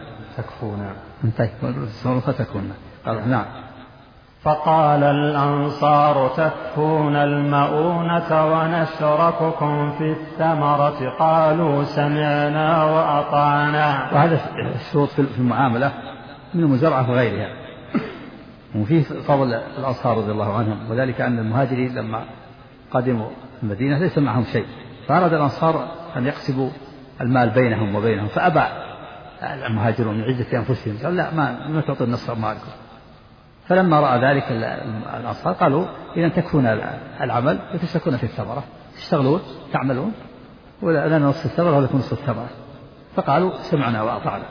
تكفون. قال نعم. فقال الأنصار تكفون المؤونة ونشرككم في الثمرة، قالوا سمعنا وأطعنا. وهذا الشروط في المعاملة من المزرعة وغيرها. وفيه فضل الأنصار رضي الله عنهم، وذلك أن المهاجرين لما قدموا المدينة ليس معهم شيء، فأراد الأنصار أن يقسموا المال بينهم وبينهم، فأبى المهاجرون من عزة أنفسهم، قال لا ما تعطي النصر مالكم. فلما رأى ذلك الأنصار قالوا إذا تكفون العمل وتشتركون في الثمرة، تشتغلون تعملون ولا نصف الثمرة ولكم نصف الثمرة. فقالوا سمعنا وأطعنا.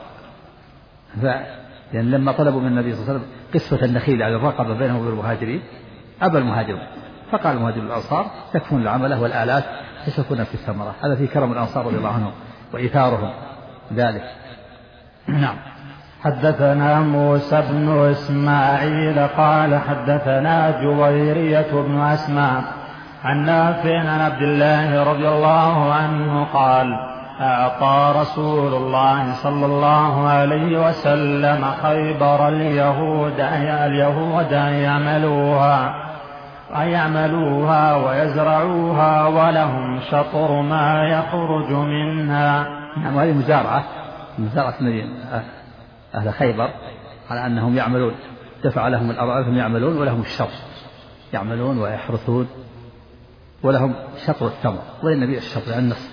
لأن لما طلبوا من النبي صلى الله عليه وسلم قسمة النخيل على الرقبة بينهم وبين المهاجرين، أبى المهاجرون، فقال المهاجرون الأنصار تكفون العملة والآلات تشركون في الثمرة. هذا في كرم الأنصار رضي الله عنهم وإيثارهم ذلك. نعم. حدثنا موسى بن إسماعيل قال حدثنا جويرية بن أسماء عن نافع عن عبد الله رضي الله عنه قال أعطى رسول الله صلى الله عليه وسلم خيبر اليهود أن يعملوها ويزرعوها ولهم شطر ما يخرج منها. نعم. هذه مزارعة أهل خيبر على أنهم يعملون، دفع لهم الأرض يعملون ولهم الشطر، يعملون ويحرثون ولهم شطر التمر وللنبي الشطر عن النصر،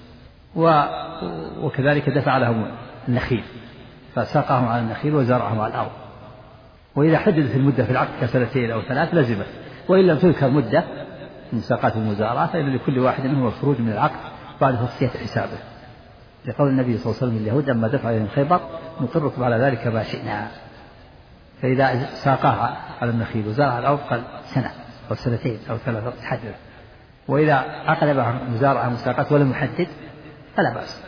وكذلك دفع لهم النخيل فساقهم على النخيل وزرعهم على الأرض. وإذا حددت المدة في العقد كسنتين أو 3 لزمت، وإن لم تذكر مدة من مساقات المزارعة فإن لكل واحد منهم الخروج من العقد بعد تصفية حسابه، لقول النبي صلى الله عليه وسلم اليهود لما دفع إليهم خيبر نقركم على ذلك ما شئنا. فإذا ساقها على النخيل وزرع على الأرض قال سنة أو 2 أو 3 تحدد، وإذا عقد معهم مزارعة مساقات ولم يحدد فلا بأس،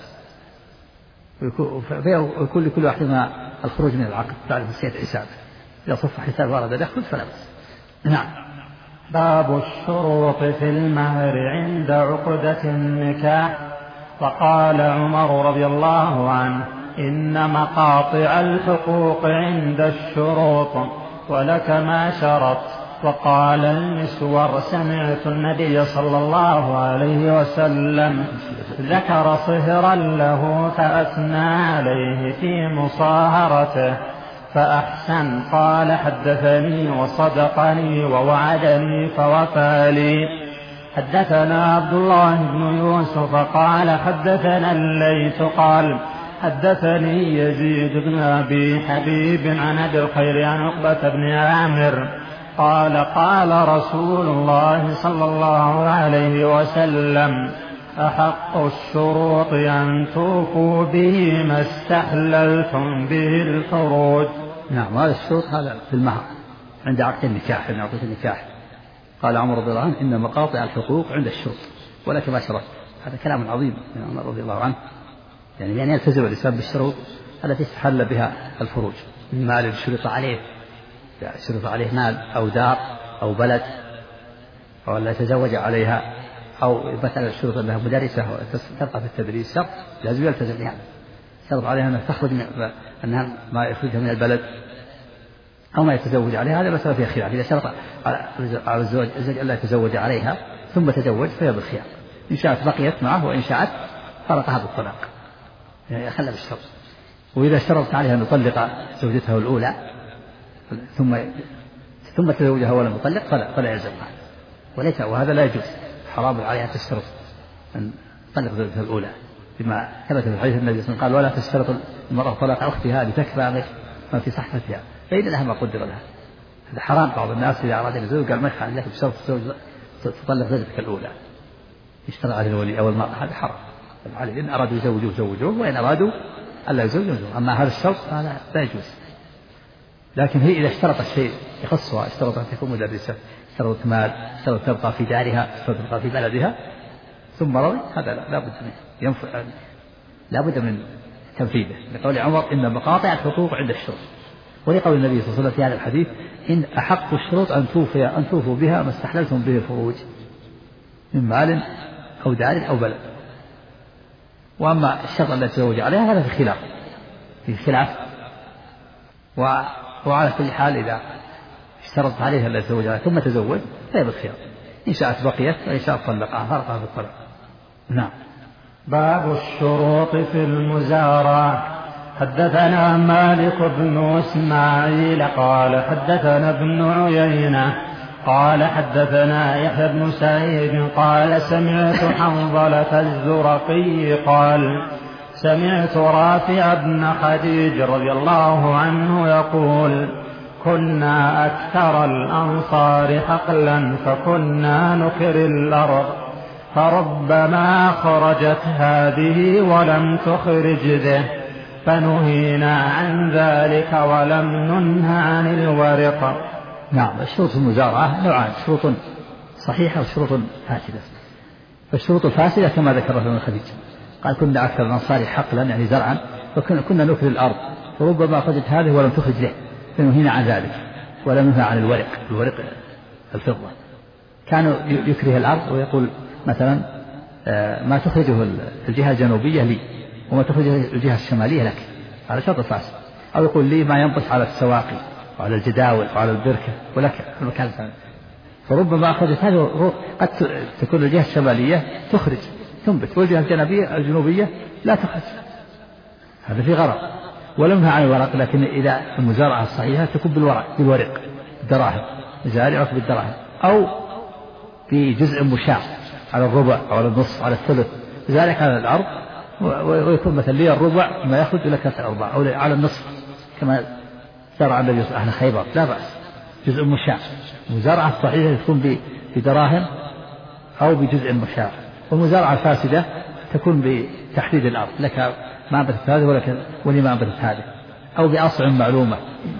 ويكون لكل واحد ما الخروج من العقد بعد تصفية حسابه. إذا صف حساب ورد يخرج فلا بأس. نعم. باب الشروط في المهر عند عقدة النكاح. وقال عمر رضي الله عنه إن مقاطع الحقوق عند الشروط ولك ما شرط. وقال المسور سمعت النبي صلى الله عليه وسلم ذكر صهرا له فأثنى عليه في مصاهرته فأحسن. قال حدثني وصدقني ووعدني فوفى لي. حدثنا عبد الله بن يوسف قال حدثنا الليث قال حدثني يزيد بن أبي حبيب عن أبي الخير عن عقبة بن عامر قال قال رسول الله صلى الله عليه وسلم أحق الشروط أن توفوا به ما استحللتم به الفروج. نعم. هذا الشروط هذا في المهر عند عقد النكاح، عند عقد النكاح. قال عمر رضي الله عنه إن مقاطع الحقوق عند الشروط ولك ما شرط. هذا كلام عظيم من عمر رضي الله عنه، يعني يلتزم الإنسان بالشروط التي استحل بها الفروج من مال شرط عليه، شرط عليه مال أو دار أو بلد أو لا يتزوج عليها، أو مثلا الشروط أنها مدرسة تبقى في التدريس شرط لازم يلتزم بها. شرط عليها أنها تخرج أنها ما يخرجها من البلد أو ما يتزوج عليها، هذا مسألة فيها خلاف. إذا شرط على الزوج ألا يتزوج عليها ثم تزوج فهي بالخيار، إن شاءت بقيت معه وإن شاءت فرقها بالطلاق، يعني خلى بالشرط. وإذا شرط عليها أن يطلق زوجته الأولى ثم تزوجها ولم يطلق فلا يلزمها، وليس وهذا لا يجوز، حرام عليها تشترط أن تطلق زوجها الأولى، بما ثبت في الحديث النبي صلى الله عليه وسلم قال ولا تشترط المرأة طلاق أختها لتكفى ما في صحفتها فإن لها ما قدر لها. هذا حرام. بعض الناس إذا أراد الزوج قال ما يخالف لك بشرط تطلق زوجتك الأولى، يشترط على الولي أو المرأة، هذا حرام. إن أرادوا يزوجوه وإن أرادوا ألا يزوجوه. أما هذا الشرط هذا لا يجوز. لكن هي إذا اشترطت شيء يخصها، اشترط أن تكون مدرسة، اشترطت مال، اشترطت تبقى في دارها، اشترطت تبقى في بلدها ثم رضي، هذا لا بد من تنفيذه، لقول عمر إن مقاطع الحقوق عند الشروط، ولقول النبي صلى الله عليه وسلم في هذا الحديث إن أحق الشروط أن توفوا بها ما استحللتم به الفروج من مال أو دار أو بلد. وأما الشرط الذي تزوج عليها هذا في خلاف وعلى كل حال إذا اشترطت عليها الذي تزوج عليها ثم تزوج فهي بالخيار، إن شاءت بقيت وإن شاءت طلقها فرقها بالطلاق. نعم. باب الشروط في المزارع. حدثنا مالك بن إسماعيل قال حدثنا ابن عيينة قال حدثنا يحيى بن سعيد قال سمعت حنظلة الزرقي قال سمعت رافع بن خديج رضي الله عنه يقول كنا أكثر الأنصار حقلا فكنا نكر الأرض فربما خرجت هذه ولم تخرج ذه فنهينا عن ذلك ولم ننه عن الورق. نعم. الشروط المزارعة نوعان: شروط صحيحة وشروط فاسدة. فالشروط الفاسدة كما ذكر ابن خديج قال: كنا أكثر الأنصار حقلا يعني زرعا وكنا نكر الأرض وربما أخرجت هذه ولم تخرج له فنهينا عن ذلك، ولم نهى عن الورق الفضة. كانوا يكره الأرض ويقول مثلا ما تخرجه الجهة الجنوبية لي وما تخرجه الجهة الشمالية لك، هذا شرط فاسد. أو يقول لي ما ينبت على السواقي وعلى الجداول وعلى البركة ولك المكان الثاني، فربما أخرجت هذه قد تكون الجهة الشمالية تخرج تنبت والجهة الجنوبية لا تخرج، هذا في غرض. ولم نهى عن الورق، لكن إذا المزارعة الصحيحة تكون بالورق الدراهم، زارعك بالدراهم أو بجزء مشاع على الربع أو على النصف على الثلث، ذلك على الأرض ويكون مثلا لي الربع ما يخرج لك الأربع أو على النصف كما زرع النبي صلى الله عليه وسلم خيبر، لا بأس، جزء مشاع. المزارعة الصحيحة تكون بدراهم أو بجزء مشاع، والمزارعة الفاسدة تكون بتحديد الأرض، لك ما أنبتت هذه ولي ما أنبتت هذه، أو بأصع معلومة.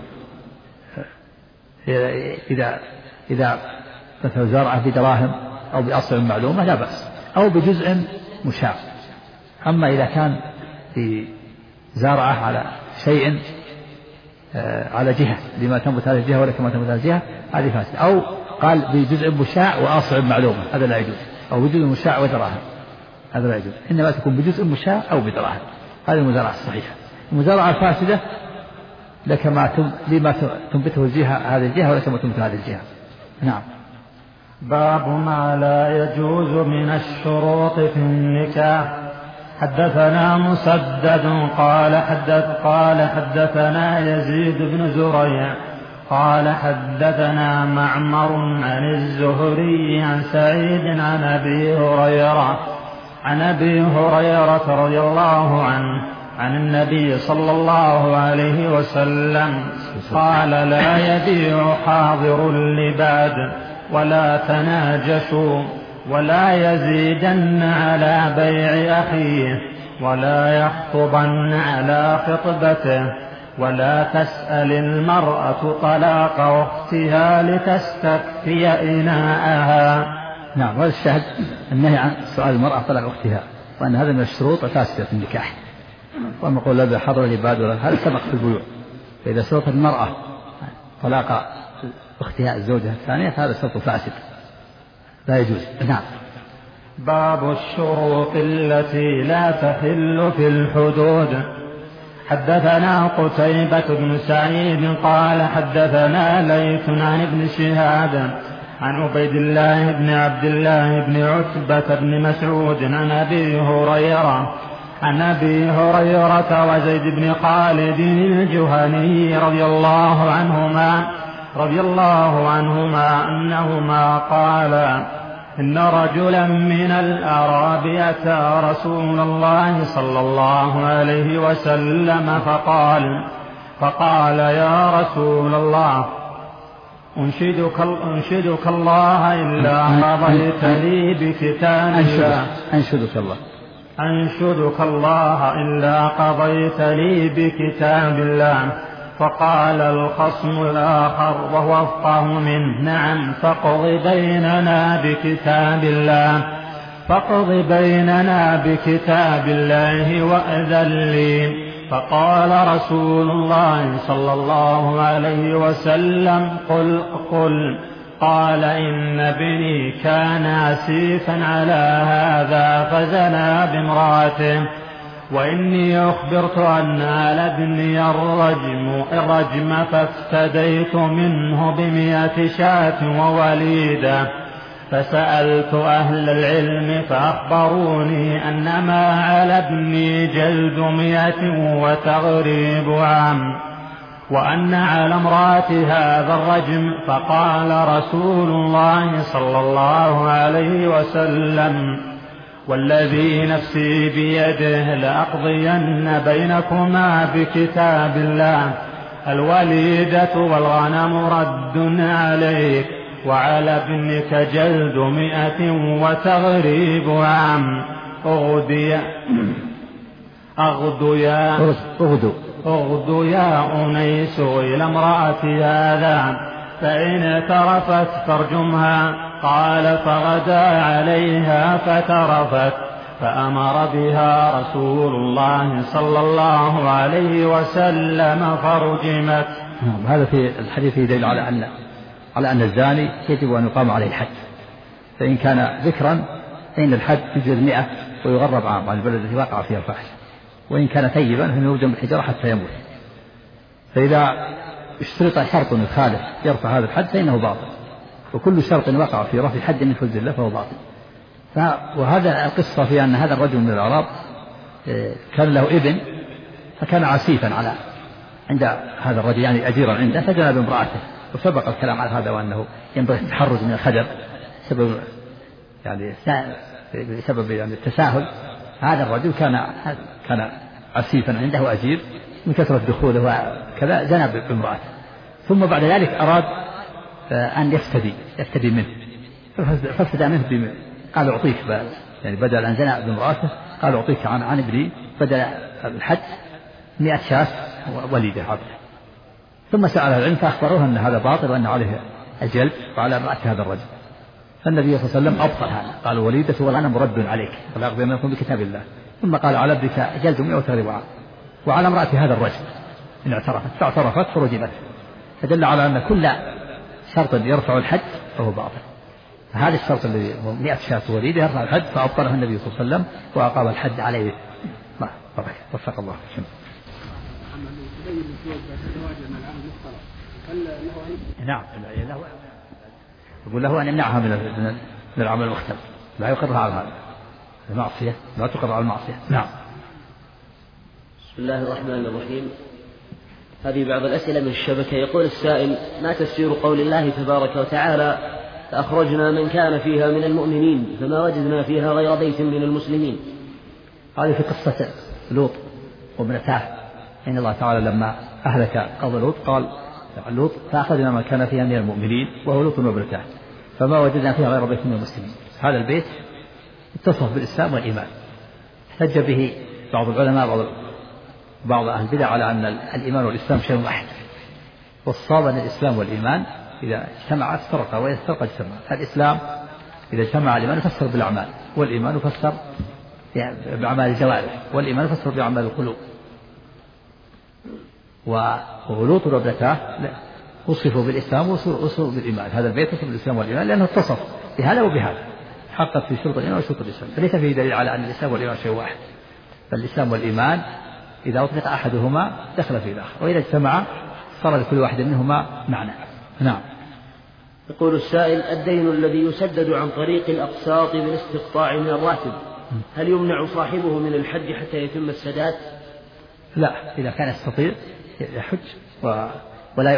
إذا مثلا زرعة بدراهم أو بأصع معلومة لا بأس، أو بجزء مشاع. أما إذا كان زارعة على شيء على جهة لما تنبت هذه الجهة ولا كما تنبت هذه الجهة، هذه فاسدة. أو قال بجزء مشاع وأصع معلومة، هذا لا يجوز. أو بجزء مشاع ودراهم، هذا لا يجوز. إنما تكون بجزء مشاع أو بدراهم، هذه المزارعة الصحيحة. المزارعة الفاسدة لك لما تنبته الجهة هذه الجهة ولا كما تنبت هذه الجهة. نعم. باب ما لا يجوز من الشروط في النكاح. حدثنا مسدد قال حدثنا يزيد بن زريع قال حدثنا معمر عن الزهري عن سعيد عن أبي هريرة رضي الله عنه عن النبي صلى الله عليه وسلم قال: لا يبيع حاضر اللباد ولا تناجشوا ولا يزيدن على بيع أخيه ولا يخطبن على خطبته ولا تسأل المرأة طلاق أختها لتستكفي إناءها. نعم. هذا الشاهد النهي عن سؤال المرأة طلاق أختها، وأن هذا من الشروط الفاسدة في النكاح. وأما قول لا بيع حاضر اللباد هذا سبق في البيوع، فإذا شرط المرأة طلاق أختها الزوجة الثانية هذا شرط فاسد لا يجوز. نعم. باب الشروط التي لا تحل في الحدود. حدثنا قتيبة بن سعيد قال حدثنا ليث عن ابن شهاب عن عبيد الله بن عبد الله بن عتبة بن مسعود عن أبي هريرة وزيد بن خالد الجهني رضي الله عنهما أنهما قالا: إن رجلا من الأعراب أتى رسول الله صلى الله عليه وسلم فقال: يا رسول الله، أنشدك الله إلا قضيت لي بكتاب الله أنشدك الله إلا قضيت لي بكتاب الله. فقال الخصم الآخر وهو أفقه منه: نعم، فاقض بيننا بكتاب الله وأذن لي. فقال رسول الله صلى الله عليه وسلم: قل. قال: إن ابني كان أسيفا على هذا فزنى بامرأته، وإني أخبرت أن على ابني الرجم فافتديت منه 100 شاة ووليدة. فسألت أهل العلم فأخبروني أن ما على ابني جلد 100 وتغريب عام، وأن على امرأة هذا الرجم. فقال رسول الله صلى الله عليه وسلم: والذي نفسي بيده لأقضين بينكما بكتاب الله. الوليدة والغنم رد عليك، وعلى ابنك جلد 100 وتغريب عام. أغدو يا أنيس إلى امرأة هذا فإن اعترفت فارجمها. قال فغدا عليها فترفت فأمر بها رسول الله صلى الله عليه وسلم فرجمت. هذا في الحديث يدل على أن الزاني يجب أن يقام عليه الحد، فإن كان ذكرا فإن الحد يجلد 100 ويغرب عام عن البلد التي وقع فيها الفاحشة، وإن كان ثيبا فإنه يرجم بالحجارة حتى يموت. فإذا اشترط شرط يخالف يرفع هذا الحد فإنه باطل، وكل شرط وقع في رفع حد من حدود الله فهو باطل. وهذا القصة في أن هذا الرجل من الأعراب كان له ابن فكان عسيفا عند هذا الرجل، يعني أجيرا عنده، فجنى بامرأته، وسبق الكلام على هذا وأنه ينبغي التحرز من الخدم بسبب التساهل. هذا الرجل كان عسيفا عنده أجير من كثرة دخوله وكذا، زنى بامرأته، ثم بعد ذلك أراد أن يفتدي منه، فافتدى منه قال أعطيك، يعني بدل أن زنى بامرأته قال أعطيك عن ابني بدل الحد 100 شاة وليدة عبده. ثم سأل العلم فأخبروه أن هذا باطل وأن عليه الجلد وعلى امرأة هذا الرجل. فالنبي صلى الله عليه وسلم أبطل هذا، قال وليدة والغنم رد عليك فلا أقضي منكم بكتاب الله. ثم قال على ابنك جلد 100 وتغريب عام، وعلى امرأة هذا الرجل إن اعترفت فاعترفت فرجمت. فدل على أن كل شرط يرفع الحد فهو باطل. هذا الشرط الذي هو 100 شاة وليدة يرفع الحد فأبطله النبي صلى الله عليه وسلم وأقام الحد عليه. وفق الله. نعم، يقول له أن يمنعها من العمل المختلف، لا يقرها على هذا المعصية، لا تقر على المعصية. نعم. بسم الله الرحمن الرحيم. هذه بعض الأسئلة من الشبكة. يقول السائل: ما تفسير قول الله تبارك وتعالى: فأخرجنا من كان فيها من المؤمنين فما وجدنا فيها غير بيت من المسلمين؟ هذه في قصة لوط وابنته، إن الله تعالى لما أهلك قوم لوط قال لوط: فأخذنا من كان فيها من المؤمنين وهو لوط وابنته فما وجدنا فيها غير بيت من المسلمين. هذا البيت اتصف بالإسلام والإيمان، احتج به بعض العلماء بعض أهل البدع على أن الإيمان والإسلام شيء واحد، والصواب أن الإسلام والإيمان إذا اجتمعا افترقا وإذا افترقا اجتمعا. الإسلام إذا اجتمع الإيمان يفسر بالأعمال، والإيمان يفسر بأعمال الجوارح، والإيمان يفسر بأعمال القلوب. ولوط وابنته وصفوا بالإسلام وصفوا بالإيمان. هذا البيت وصف بالإسلام والإيمان لأنه اتصف بهذا وبهذا، حقق في شرط الإيمان وشرط الإسلام، فليس فيه دليل على أن الإسلام والإيمان شيء واحد. فالإسلام والإيمان إذا أطلق أحدهما دخل في الآخر، وإذا اجتمع صار لكل واحد منهما معنى. نعم. يقول السائل: الدين الذي يسدد عن طريق الأقساط بالاستقطاع من الراتب هل يمنع صاحبه من الحج حتى يتم السداد؟ لا، إذا كان يستطيع يحج ولا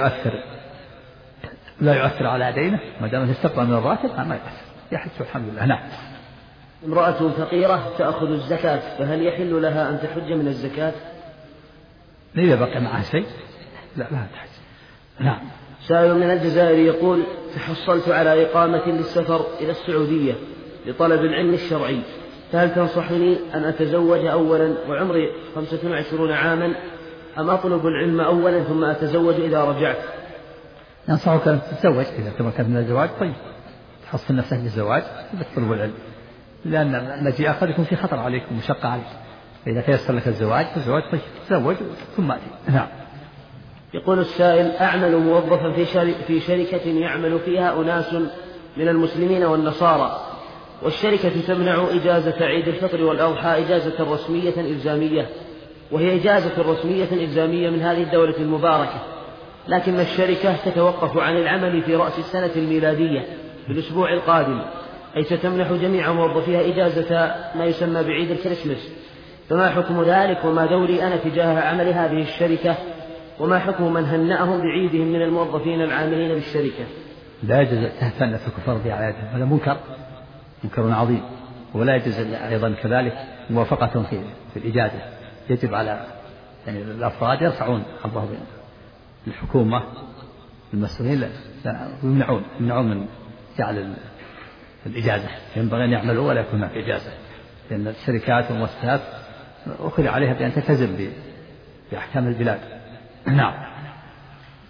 يؤثر على دينه ما دام يستقطع من الراتب ما يؤثر، يحج والحمد لله. نعم. امرأة فقيرة تأخذ الزكاة فهل يحل لها أن تحج من الزكاة؟ إذا بقي معها شيء لا تحج. نعم. سائل من الجزائر يقول: تحصلت على إقامة للسفر إلى السعودية لطلب العلم الشرعي، فهل تنصحني أن أتزوج أولا وعمري 25 عاما أم أطلب العلم أولا ثم أتزوج إذا رجعت؟ أنصحك أن تتزوج إذا تمكنت من الزواج، طيب تحصل نفسك بالزواج وتطلب العلم، لأن المجيء قد يكون في خطر عليك ومشقة عليك. إذا تيسر لك الزواج فالزواج طيب تزوج ثم أتي. نعم. يقول السائل: أعمل موظفا في شركة يعمل فيها أناس من المسلمين والنصارى، والشركة تمنع إجازة عيد الفطر والأضحى إجازة رسمية إلزامية، وهي إجازة رسمية إلزامية من هذه الدولة المباركة، لكن الشركة تتوقف عن العمل في رأس السنة الميلادية في الأسبوع القادم، أي ستمنح جميع موظفيها إجازة ما يسمى بعيد الكريسماس، فما حكم ذلك وما دوري أنا تجاه عمل هذه الشركة، وما حكم من هنأهم بعيدهم من الموظفين العاملين بالشركة؟ لا يجوز تهتن في الكفار بأعيادهم، هذا منكر عظيم، ولا يجوز أيضا كذلك موافقتهم في الإجازة. يجب على الأفراد يرفعون حظهم الحكومة المسؤولين يمنعون من جعل الإجازة، ينبغي أن يعملوا ولا يكون هناك إجازة، لأن الشركات والمؤسسات أخذ عليها بأن تلتزم بأحكام البلاد. نعم.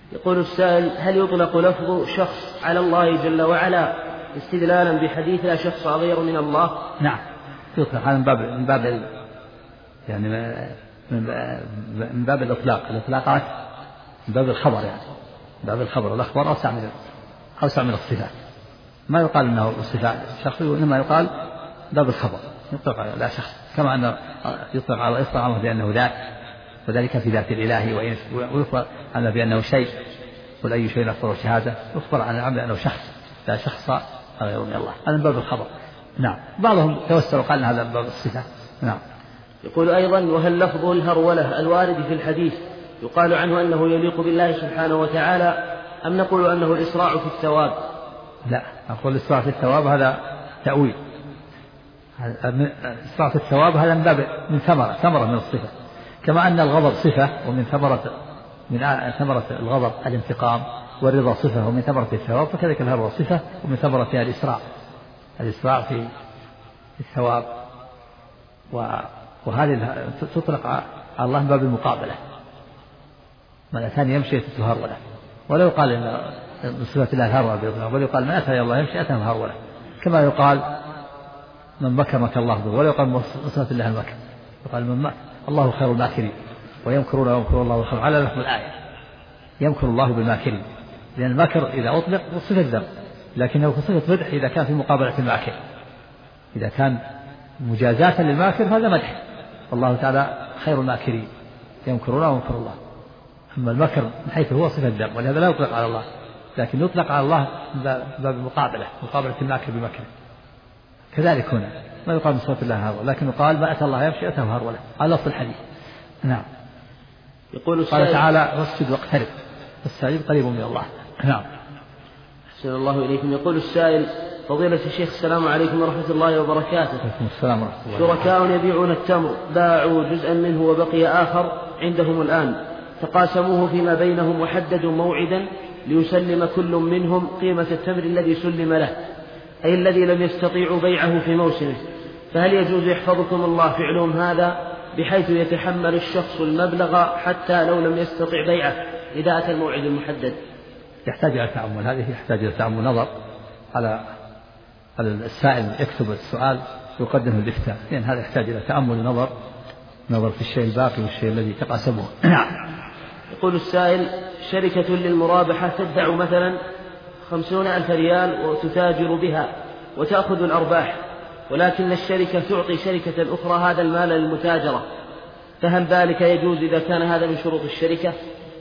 يقول السائل: هل يطلق لفظ شخص على الله جل وعلا استدلالا بحديث لا شخص غير من الله؟ نعم يطلق، هذا من باب يعني من باب الإطلاقات، من باب الخبر، يعني من باب الخبر، والأخبار أوسع من الصفات. ما يقال أنه صفات شخصي، وإنما يقال باب الخبر، يطلق على لا شخص، كما أنه يطلق على الله بأنه ذات، وذلك في ذات الإله، ويخبر عنه بأنه شيء، قل أي شيء أكبر شهادة، يخبر عن العبد أنه شخص لا شخص غير من الله، هذا من باب الخبر. نعم. بعضهم توسل وقال هذا من باب الصفة. نعم. يقول أيضا: وهل لفظ الهرولة الوارد في الحديث يقال عنه أنه يليق بالله سبحانه وتعالى، أم نقول أنه الإسراع في الثواب؟ لا، أقول الإسراع في الثواب هذا تأويل. الإسراع في الثواب هذا من ثمرة من الصفة، كما أن الغضب صفة، ومن ثمرة الغضب الانتقام، والرضا صفة، ومن ثمرة الثواب، فكذلك الهرولة صفة، ومن ثمرتها الإسراع في الثواب. وهذه تطلق على الله من باب المقابلة، من أتاني يمشي أتته هرولة، ولا يقال إن بصفة الله الهرولة، بل يقال من أتى إلى الله يمشي أتاه هرولة، كما يقال من مكر مكر الله به، ولا يقال بصفة الله المكر، يقال الله خير الماكرين ويمكرون ويمكر الله خير، على لفظ الآية يمكر الله بالماكرين، لأن المكر إذا أطلق صفة ذم، لكنه صفة مدح إذا كان في مقابلة الماكر، إذا كان مجازاة للماكر هذا مدح، والله تعالى خير الماكرين يمكرون ويمكر الله. أما المكر من حيث هو صفة ذم، ولهذا لا يطلق على الله، لكن يطلق على الله باب المقابلة، مقابلة الماكر بمكر. كذلك هنا ما يقال من صفة الله هرولة، لكن يقال ما أتى الله يمشي أتاه هرولة على نص الحديث. نعم. يقول قال تعالى: واسجد واقترب، الساجد قريب من الله. نعم. أحسن الله إليكم. يقول السائل: فضيلة الشيخ السلام عليكم ورحمة الله وبركاته. وعليكم السلام ورحمة الله. شركاء يبيعون التمر باعوا جزءا منه وبقي آخر عندهم الآن، تقاسموه فيما بينهم وحددوا موعدا ليسلم كل منهم قيمة التمر الذي سلم له، أي الذي لم يستطيعوا بيعه في موسمه، فهل يجوز يحفظكم الله فعلهم هذا بحيث يتحمل الشخص المبلغ حتى لو لم يستطع بيعه إذا أتى الموعد المحدد؟ يحتاج إلى تأمل، هذه يحتاج إلى تأمل، نظر على السائل يكتب السؤال ويقدمه الإفتاء، لأن هذا يحتاج إلى تأمل نظر في الشيء الباقي والشيء الذي تقاسمه. يقول السائل: شركة للمرابحة تدفع مثلا 50,000 ريال وتتاجر بها وتأخذ الأرباح، ولكن الشركة تعطي شركة أخرى هذا المال للمتاجرة، فهل ذلك يجوز إذا كان هذا من شروط الشركة؟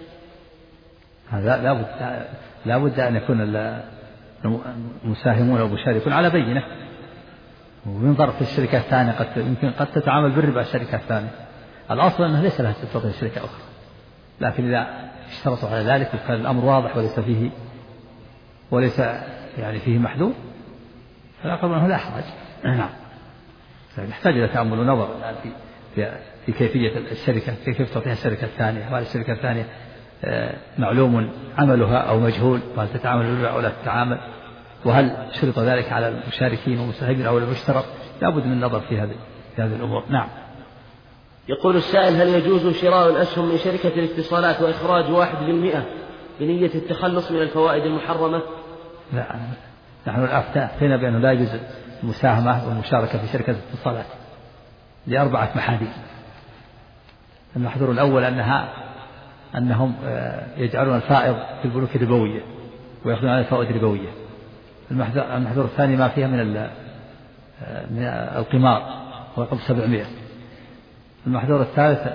هذا لا بد أن يكون المساهمون أو المشاركون على بينة، وينظر في الشركة الثانية قد تتعامل بالربا الشركة الثانية، الأصل أنه ليس لها تعطي شركة أخرى، لكن إذا اشترطوا على ذلك وكان الأمر واضح وليس يعني فيه محذور فلا أقول أنه لا حرج. نعم. يحتاج إلى تأمل ونظر في كيفية الشركة، كيف تعطيها الشركة الثانية، وهل الشركة الثانية معلوم عملها أو مجهول، وهل تتعامل بالربا أو لا تتعامل، وهل شرط ذلك على المشاركين والمساهمين أو المشترك، لا بد من النظر في هذه الأمور. نعم. يقول السائل: هل يجوز شراء الأسهم من شركة الاتصالات وإخراج 1% بنية التخلص من الفوائد المحرمة؟ لا، نحن أفتينا بأنه لا يجوز المساهمة والمشاركة في شركة الاتصالات لأربعة محاذير. المحذور الأول أنهم يجعلون الفائض في البنوك الربوية ويأخذون على الفوائد الربوية. المحذور الثاني ما فيها من القمار ورقم 700. المحذور الثالث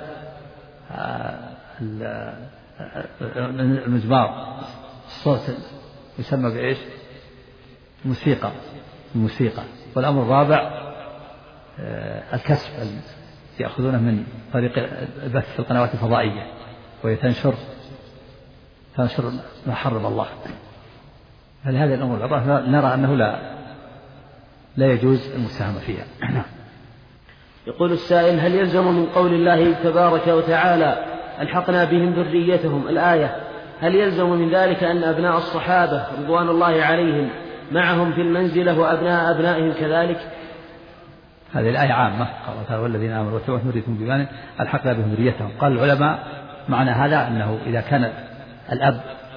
المزمار، الصوت يسمى بإيش؟ الموسيقى. والأمر الرابع الكسب يأخذونه من طريق البث في القنوات الفضائية، وهي تنشر ما حرم الله. هذه الأمور الأربعة نرى أنه لا يجوز المساهمة فيها. يقول السائل: هل يلزم من قول الله تبارك وتعالى ألحقنا بهم ذريتهم الآية، هل يلزم من ذلك أن أبناء الصحابة رضوان الله عليهم معهم في المنزلة وأبناء أبنائهم كذلك؟ هذه الآية عامة، قال تعالى: والذين آمنوا واتبعوا ذريتهم بإيمان ألحقنا بهم ذريتهم. قال العلماء معنى هذا أنه إذا كان الأب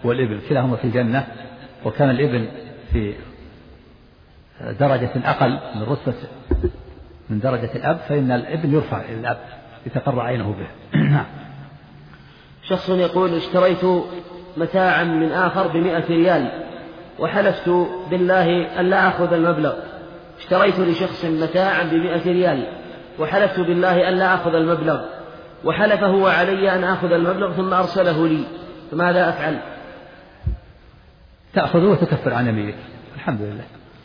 والإبل كلاهما في الجنة، وكان الإبل في درجة أقل من رتبة من درجة الأب، فإن الإبل يرفع إلى الأب يتقر عينه به. شخص يقول: اشتريت متاعا من آخر ب100 ريال وحلفت بالله أن لا أخذ المبلغ. اشتريت لشخص متاعا ب100 ريال وحلفت بالله أن لا أخذ المبلغ، وحلف هو علي أن أخذ المبلغ ثم أرسله لي، فماذا أفعل؟ تأخذه وتكفر عن يمينك. الحمد لله.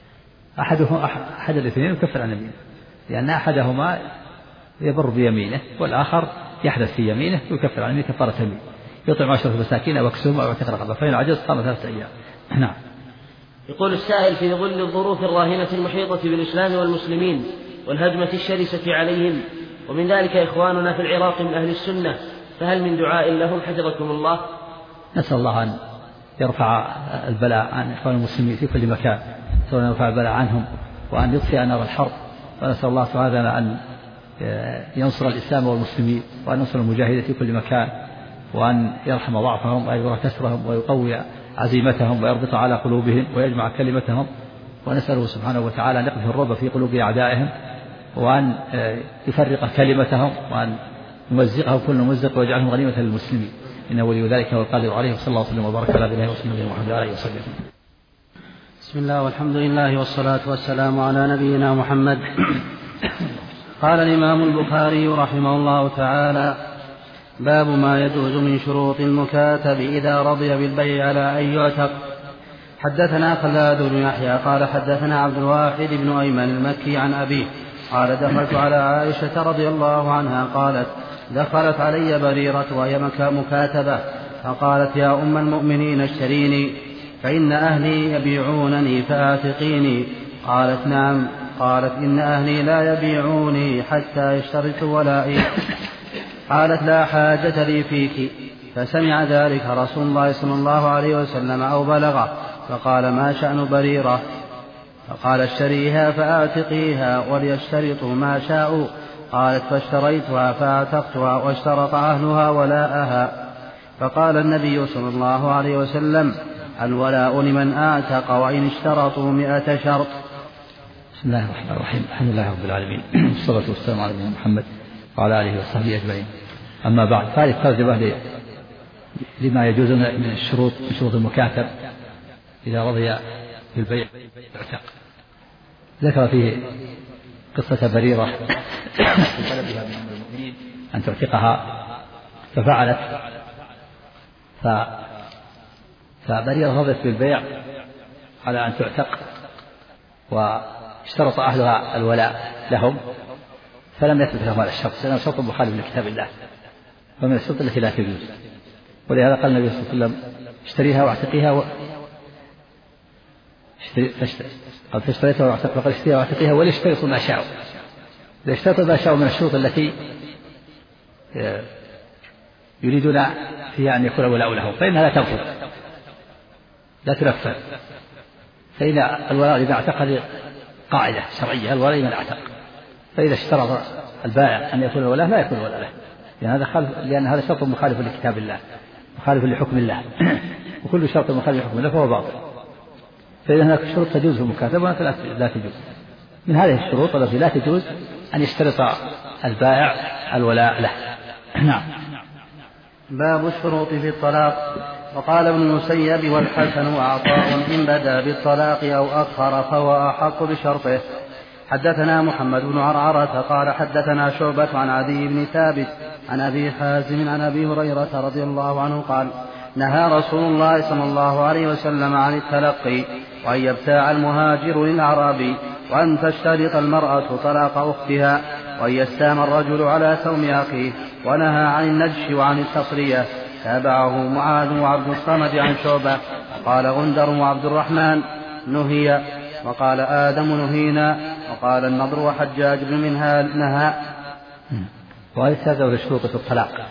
أحد الاثنين يكفر عن يمينه، لأن أحدهما يبر بيمينه والآخر يحدث في يمينه ويكفر عن يمينه كفارة يمين، يطعم 10 مساكين أو يكسوهم أو يعتق رقبة، فإن عجز صام 3 أيام. نعم. يقول السائل: في ظل الظروف الراهنة المحيطة بالإسلام والمسلمين والهجمة الشرسة عليهم، ومن ذلك إخواننا في العراق من أهل السنة، فهل من دعاء لهم حفظكم الله؟ نسأل الله أن يرفع البلاء عن إخوان المسلمين في كل مكان، وأن يرفع البلاء عنهم وأن يطفئ نار الحرب، ونسأل الله سبحانه أن ينصر الإسلام والمسلمين، وأن ينصر المجاهدين في كل مكان، وأن يرحم ضعفهم ويجبر كسرهم ويقوي عزيمتهم ويربط على قلوبهم ويجمع كلمتهم، ونسأله سبحانه وتعالى أن يقذف الرعب في قلوب أعدائهم، وأن يفرق كلمتهم، وأن يمزقهم كل ممزق ويجعلهم غنيمة للمسلمين، إنه ولي ذلك والقادر عليه. وصلى الله وسلم وبارك على نبينا محمد وعلى آله وصحبه. بسم الله والحمد لله والصلاة والسلام على نبينا محمد. قال الإمام البخاري رحمه الله تعالى: باب ما يجوز من شروط المكاتب إذا رضي بالبيع على أن يعتق. حدثنا خلاد بن يحيى قال حدثنا عبد الواحد بن أيمن المكي عن أبيه قال: دخلت على عائشة رضي الله عنها قالت: دخلت علي بريرة وهي مكاتبة، فقالت: يا أم المؤمنين اشتريني فإن أهلي يبيعونني فآتقيني. قالت: نعم. قالت: إن أهلي لا يبيعوني حتى يشترطوا ولائي. قالت: لا حاجة لي فيك. فسمع ذلك رسول الله صلى الله عليه وسلم أو بلغه، فقال: ما شأن بريرة؟ فقال: اشتريها فآتقيها وليشترطوا ما شاءوا. قالت: فاشتريتها فآتقتها واشترط أهلها ولاءها. فقال النبي صلى الله عليه وسلم: الولاء لمن أعتق وإن اشترطوا 100 شرط. بسم الله الرحمن الرحيم. الحمد لله رب العالمين، والصلاة والسلام على نبينا محمد وعلى آله وصحبه أجمعين. أما بعد، هذه ترجمة لما يجوز من الشروط، من شروط المكاتب إذا رضي بالبيع اعتق. ذكر فيه قصة بريرة في طلبها من المؤمنين أن تعتقها ففعلت، فبريرة رضت بالبيع على أن تعتق، واشترط أهلها الولاء لهم، فلم يثبت لهم هذا الشرط، لأنه شرط مخالف لكتاب الله، ومن الشروط التي لا تجوز. ولهذا قال النبي صلى الله عليه وسلم: اشتريها واعتقيها قال: فاشتريتها واعتقيها، فقال: اشتريها واعتقيها وليشترطوا ما شاءوا. إذا اشترطوا ما شاءوا من الشروط التي يريدون فيها أن يكون الولاء لهم، فإنها لا تنفذ، لا تنفذ. فإن الولاء إذا اعتقد قاعدة شرعية: الولاء لمن اعتق. فإذا اشترط البائع أن يكون الولاء لا يكون الولاء له، لأن هذا شرط مخالف لكتاب الله، مخالف لحكم الله، وكل شرط مخالف لحكم الله فهو باطل. فإذا هناك شروط تجوز في المكاتبة وهناك لا تجوز. من هذه الشروط التي لا تجوز أن يشترط البائع الولاء له. نعم. باب الشروط في الطلاق. وقال ابن المسيب والحسن وعطاء: إن بدا بالطلاق أو أخر فهو أحق بشرطه. حدثنا محمد بن عرعرة قال حدثنا شعبة عن عدي بن ثابت عن أبي حازم عن أبي هريرة رضي الله عنه قال: نهى رسول الله صلى الله عليه وسلم عن التلقي، وأن يبتاع المهاجر للأعرابي، وأن تشترط المرأة طلاق أختها، وأن يستام الرجل على سوم أخيه، ونهى عن النجش وعن التصرية. تابعه معاذ وعبد الصمد عن شعبة. وقال غندر وعبد الرحمن: نهي. وقال آدم: نهينا. وقال النضر وحجاج بن منهال: نهى. وهذه تزول الشروط في الطلاق،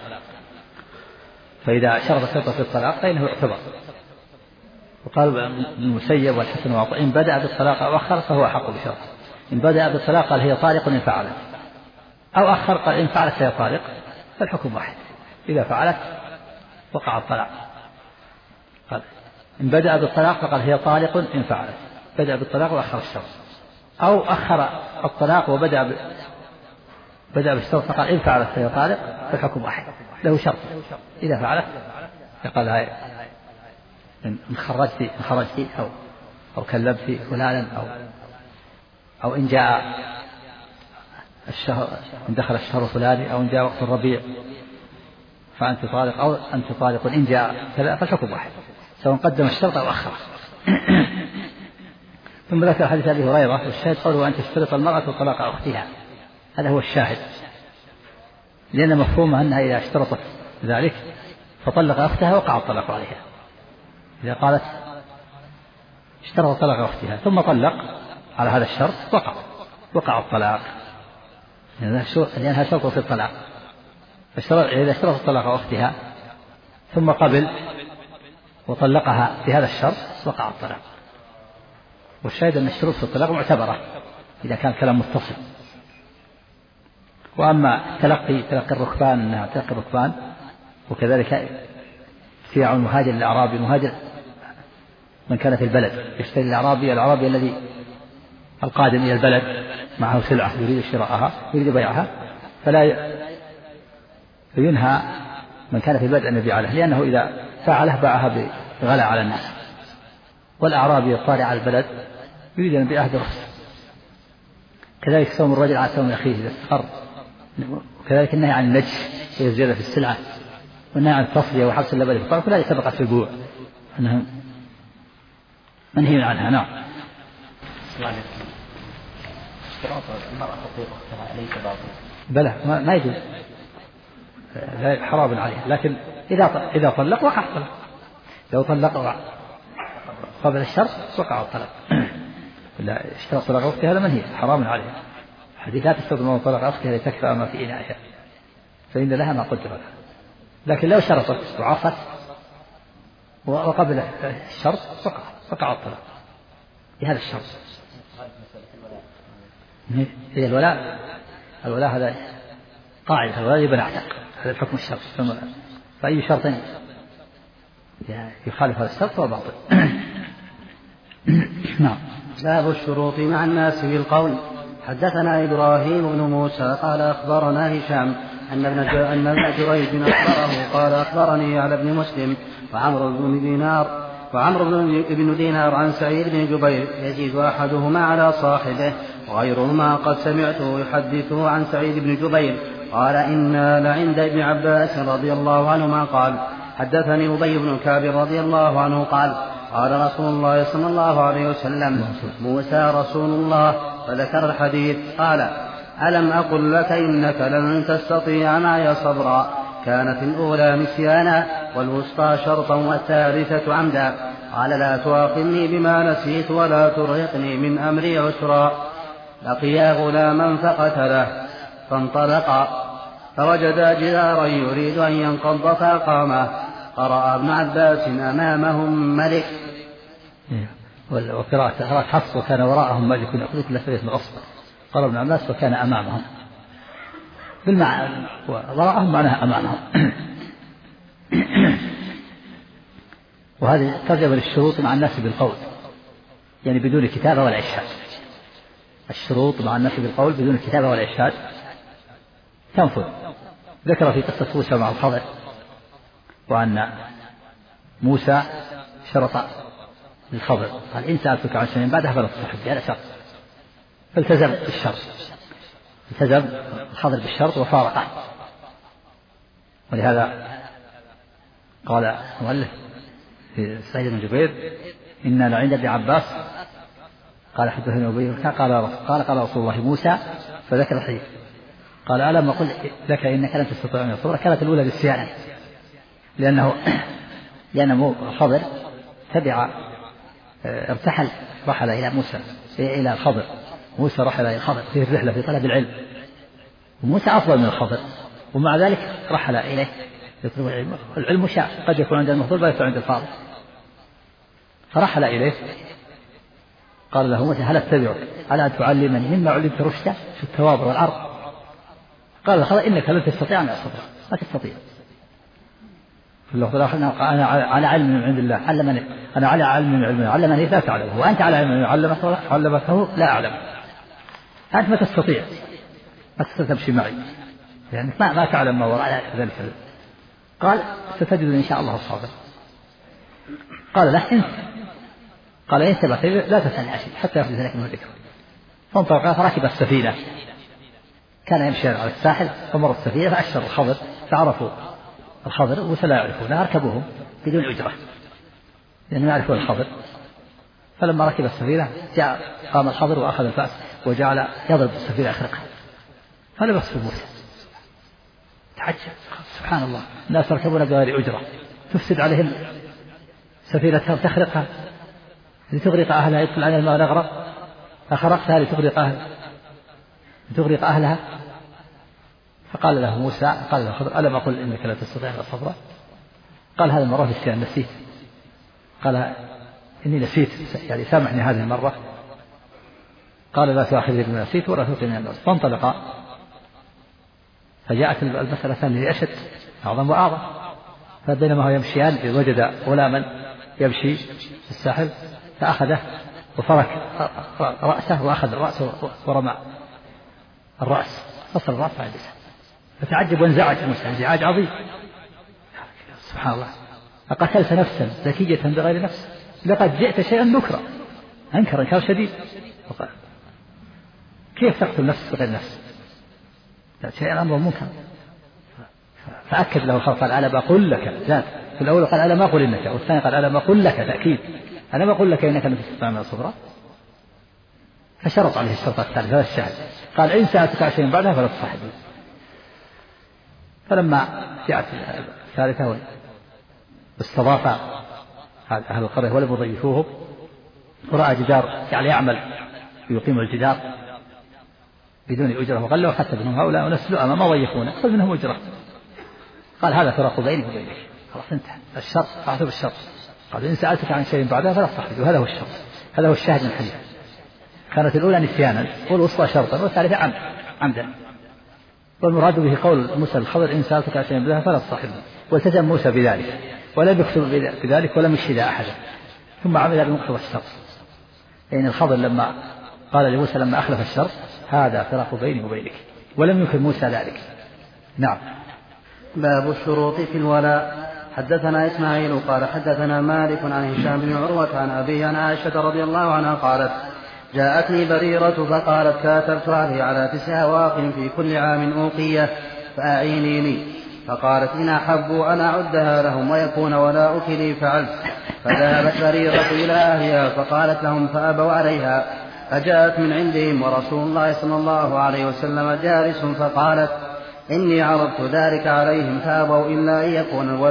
فإذا شرط شرطا في الطلاق فإنه يعتبر. وقال ابن المسيب والحسن وعطاء: إن بدأ بالطلاق أو أخر فهو أحق بشرط. إن بدأ بالطلاق قال: هي طالق إن فعلت، أو أخر قال: إن فعلت فهي طالق، فالحكم واحد، إذا فعلت وقع الطلاق. قال إن بدأ بالطلاق فقال هي طالق إن فعلت، بدأ بالطلاق وأخر الشرط، أو أخر الطلاق وبدأ بالشرط فقال إن فعلت فهي طالق، فالحكم واحد، له شرط إذا فعلت فقال هاي إن خرجت أو كلمت فلانا أو إن جاء الشهر، إن دخل الشهر الفلاني، أو إن جاء وقت الربيع فأنت طالق، أو أنت طالق إن جاء كذا، فالحكم واحد سواء قدم الشرط أو أخره. ثم ذكر حديث أبي هريرة والشاهد قوله أن تشترط المرأة طلاق أختها، هذا هو الشاهد، لأن مفهومه أنها إذا اشترطت ذلك فطلق أختها وقع الطلاق عليها. إذا قالت اشترط طلاق أختها ثم طلق على هذا الشرط وقع الطلاق، لأنها شرط في الطلاق. إذا اشترطت طلاق أختها ثم قبل وطلقها في هذا الشرط وقع الطلاق. والشاهد أن الشروط في الطلاق معتبرة إذا كان كلام متصل. وأما تلقي الركبان، أنها تلقي الركبان، وكذلك ابتياع المهاجر للأعرابي، المهاجر من كان في البلد يشتري الأعرابي الذي القادم إلى البلد معه سلعة يريد شراءها يريد بيعها، فلا ينهى من كان في البلد أن يبيع له، لأنه إذا فعله باعها بغلاء على الناس. والأعرابي الطارئ على البلد يريد أن يبيعها برخص. كذلك صوم الرجل على صوم أخيه إذا استقر. وكذلك النهي عن النجش والزيادة في السلعة، والنهي عن التصفية وحبس اللبن في الطرف، كلها سبقت في البيوع أنها منهي عنها. نعم. اشتراط المرأة تطيق أختها ليس باطلا. بلى ما يجوز، حرام عليه، لكن إذا طلق وقع الطلاق. لو طلق قبل الشرط وقع الطلاق. لا اشتراط طلاق أختها هذا منهي حرام عليه. حديثات تستخدم طلاق أختها لتكفى ما في إنائها، فإن لها ما قدر لها. لكن لو شرطت وعصت وقبل الشرط وقع الطلاق بهذا الشرط. هي الولاء هذا قاعدة، الولاء يبنى اعتق، هذا الحكم الشرط، فأي شرط يخالف هذا الشرط فهو باطل. نعم. باب الشروط مع الناس بالقول. حدثنا إبراهيم بن موسى قال أخبرنا هشام أن ابن جريج أخبره قال أخبرني على ابن مسلم وعمرو بن دينار عن سعيد بن جبير يزيد أحدهما على صاحبه وغيرهما قد سمعته يحدثه عن سعيد بن جبير قال إنا لعند ابن عباس رضي الله عنهما قال حدثني أبي بن كعب رضي الله عنه قال قال رسول الله صلى الله عليه وسلم موسى رسول الله، فذكر الحديث قال ألم أقل لك إنك لن تستطيع معي صبرا، كانت الأولى نسيانا والوسطى شرطا والثالثة عمدا، قال لا تؤاخذني بما نسيت ولا ترهقني من أمري عسرا. لقيا غلاما فقتله فانطلقا فوجدا جدارا يريد أن ينقض فأقامه، قرأ ابن عباس أمامهم ملك. وقراءة حفص وكان وراءهم ملك يأخذ كل سبيل من غصب، قرأ ابن عباس وكان أمامهم، بالمعنى وراءهم معناها أمامهم. وهذه ترجمة للشروط مع الناس بالقول، يعني بدون كتابة ولا إشهاد. الشروط مع الناس بالقول بدون كتابة ولا إشهاد تنفذ. ذكر في قصة موسى مع الخضر، وأن موسى شرط للخضر قال إن سألتك عن شيء بعدها فلا تصاحب، هذا شرط، فالتزم بالشرط، التزم الخضر بالشرط وفارقه. ولهذا قال مؤلف في سعيد بن جبير إنا لعند ابن عباس قال حدثني أبي قال رسول الله موسى، فذكر الحديث قال ألم أقل لك إنك لن تستطيع أن تصبر. كانت الأولى بالسيانة، لأن الخضر ارتحل رحل إلى موسى إلى الخضر، موسى رحل إلى الخضر في الرحلة في طلب العلم، وموسى أفضل من الخضر، ومع ذلك رحل إليه يطلب العلم. العلم شاء قد يكون عند المفضول ولا يكون عند الفاضل، فرحل إليه قال له موسى هل أتبعك على أن تعلمني مما علمت رشدا في التواضع والعرض؟ قال الخضر إنك لن تستطيع أن أصبر، ما تستطيع. في اللفظ الآخر أنا على علم من عند الله علمني، أنا على علم من علمه علمني لا تعلمه، وأنت على علم من علمته لا أعلم. أنت ما تستطيع تمشي معي، يعني ما تعلم ما وراء ذلك. قال ستجد إن شاء الله صابر. قال لا انت، قال إن ثبت لا تسألني عشي حتى يخرج لك من الذكر. فانطلق فركب السفينة، كان يمشي على الساحل فمر السفينة فأشر الخضر فعرفوا الخضر ولا يعرفونه، أركبوهم بدون أجرة لأنهم يعرفون الخضر. فلما ركب السفينة قام الخضر وأخذ الفأس وجعل يضرب السفينة أخرقها، فلم يقصد موسى. تعجب سبحان الله، الناس يركبون بغير أجرة تفسد عليهم سفينتهم تخرقها لتغرق أهلها، يدخل عليها الماء نغرق أخرقتها لتغرق أهلها. فقال له موسى قال له الخضر ألم أقل إنك لا تستطيع الصبر؟ قال هذه المرة في نسيت. قال إني نسيت يعني سامحني هذه المرة. قال لا تؤاخذني بما نسيت ولا تؤاخذني بما نسيت. فانطلقا فجاءت المسألة الثانية أشد أعظم وأعظم. فبينما هو يمشيان وجد غلاما يمشي في الساحل فأخذه وفرك رأسه وأخذ رأسه ورمى الرأس، فصل الرأس عن اللسان. فتعجب وانزعج موسى انزعاج عظيم. سبحان الله، أقتلت نفسا زكية بغير نفس لقد جئت شيئا نكرا. أنكر إنكار شديد، وقال كيف تقتل نفس بغير نفس؟ شيئا أمر منكر. فأكد له الخلق قال ألا بقول لك ذات. في الأول قال ألا ما أقول إنك، والثاني قال ألا ما أقول لك تأكيد أنا ما أقول لك إنك لم تستطيع من الصبر. فشرط عليه الشرط الثالث هذا الشهد، قال إن سألتك عن شيء بعدها فلا تصاحبني. فلما جاءت الثالثة واستضاف أهل القرية ولم يضيفوه ورأى جدار يعني يعمل ويقيم الجدار بدون أجرة وقال له حتى منهم هؤلاء ونسلوا ما ضيفونا خذ منهم أجرة. قال هذا فراق بيني وبينك، خلاص انتهى الشرط، أعطوا بالشرط. قال إن سألتك عن شيء بعدها فلا تصاحبني. وهذا هو الشرط، هذا هو الشاهد من الحديث. كانت الأولى نسيانا والوسطى شرطا والثالثة عمدا. والمراد به قول موسى الخضر إن سألتك عن شيء بعدها فلا تصاحبني. والتزم موسى بذلك ولم يكتب بذلك ولم يشهد أحدا، ثم عمل بمقتضى الشرط. لأن الخضر لما قال لموسى لما أخلف الشرط هذا فراق بيني وبينك، ولم يكن موسى ذلك. نعم. باب الشروط في الولاء. حدثنا إسماعيل قال حدثنا مالك عن هشام بن عروة عن أبي عن عائشة رضي الله عنها قالت جاءتني بريرة فقالت كاتبت أهلي على 9 أواق في كل عام أوقية فأعينيني. فقالت إن أحبوا أن أعدها لهم ويكون ولاؤك لي فعلت. فذهبت بريرة إلى أهلها فقالت لهم فأبوا عليها. فجاءت من عندهم ورسول الله صلى الله عليه وسلم جالس فقالت إني عرضت ذلك عليهم فأبوا إلا أن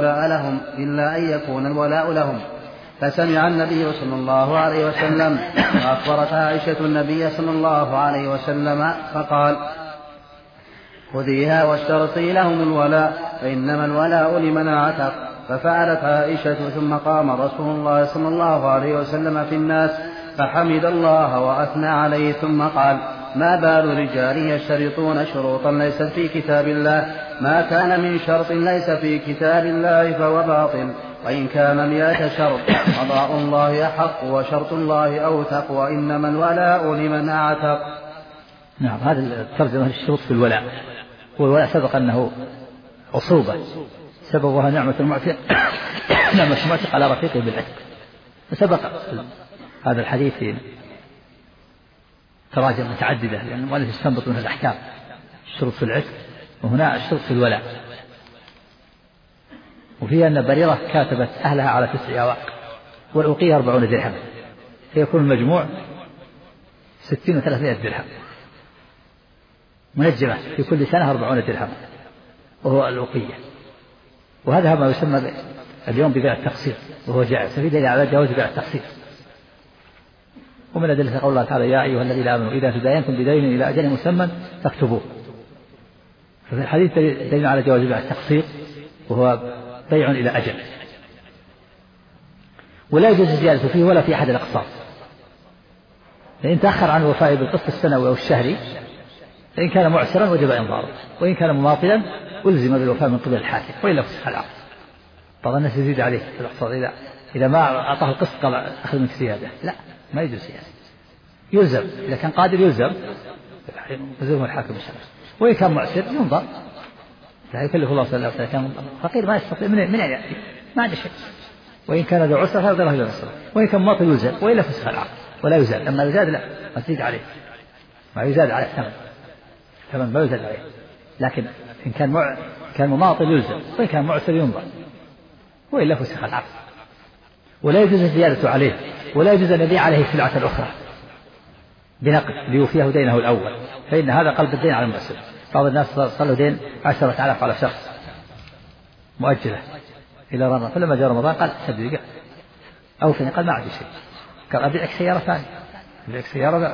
يكون الولاء لهم. فسمع النبي صلى الله عليه وسلم وأخبرت عائشة النبي صلى الله عليه وسلم فقال خذيها واشترطي لهم الولاء فإنما الولاء لمن اعتق. ففعلت عائشة ثم قام رسول الله صلى الله عليه وسلم في الناس فحمد الله وأثنى عليه ثم قال ما بال رجال يشترطون شروطا ليست في كتاب الله ما كان من شرط ليس في كتاب الله فهو باطل وإن كان 100 شرط قضاء الله أحق وشرط الله أوثق وإنما الولاء لمن اعتق. نعم. هذا الترجمة الشروط في الولاء. والولاء سبق أنه عصوبة سببها نعمة المعتق على رفيقه بالعتق. وسبق هذا الحديث في تراجم متعددة لأن المؤلف يستنبط منها الأحكام. الشروط في العتق وهنا الشروط في الولاء. وفيها أن بريرة كاتبت أهلها على 9 أواق والأوقية 40 درهم فيكون المجموع 60 و300 درهم منجمة في كل سنة 40 درهم وهو الأوقية. وهذا ما يسمى اليوم ببيع التقسيط وهو جائز في دليل على جواز بيع التقسيط. ومن أدلة قول الله تعالى يا أيها الذين آمنوا إذا تداينتم بدين إلى أجل مسمى فاكتبوه. ففي الحديث دليل على جواز بيع التقسيط وهو بيع إلى أجل. ولا يجوز الزيادة فيه ولا في أحد الأقساط. فإن تأخر عن الوفاء بالقسط السنوي أو الشهري فإن كان معسرا وجب إنظاره وإن كان مماطلا ألزم بالوفاء من قبل الحاكم وإلا فسخ العقد. بعض الناس يزيد عليه في الاقتصاد، إذا ما أعطاه القسط قال أخذ منك زيادة، لا ما يجوز زيادة، يلزم إذا كان قادر يلزم الحاكم الشرعي. وإن كان معسر ينظر، لا يكلف الله صلى الله عليه وسلم، كان فقير ما يستطيع من يأتي ما عنده شيء، وإن كان ذو عسر فلا له إلا العسر، وإن كان مواطن يلزم وإلا فسخ العقد ولا يزاد. أما يزاد لا ما تزيد عليه، ما يزاد على ثمن ما يزاد عليه، لكن إن كان مماطل يلزم، وإن كان معسر ينظر وإلا فسخ العقد. ولا يجوز الزيادة عليه، ولا يجوز أن يبيع عليه سلعة أخرى بنقد ليوفيه دينه الأول، فإن هذا قلب الدين على المسلم. بعض الناس صلوا دين 10,000 على شخص مؤجلة إلى رمضان، فلما جاء رمضان قال سدد أوفني، قال ما عندي شيء، قال أبيعك سيارة ثانية، أبيعك سيارة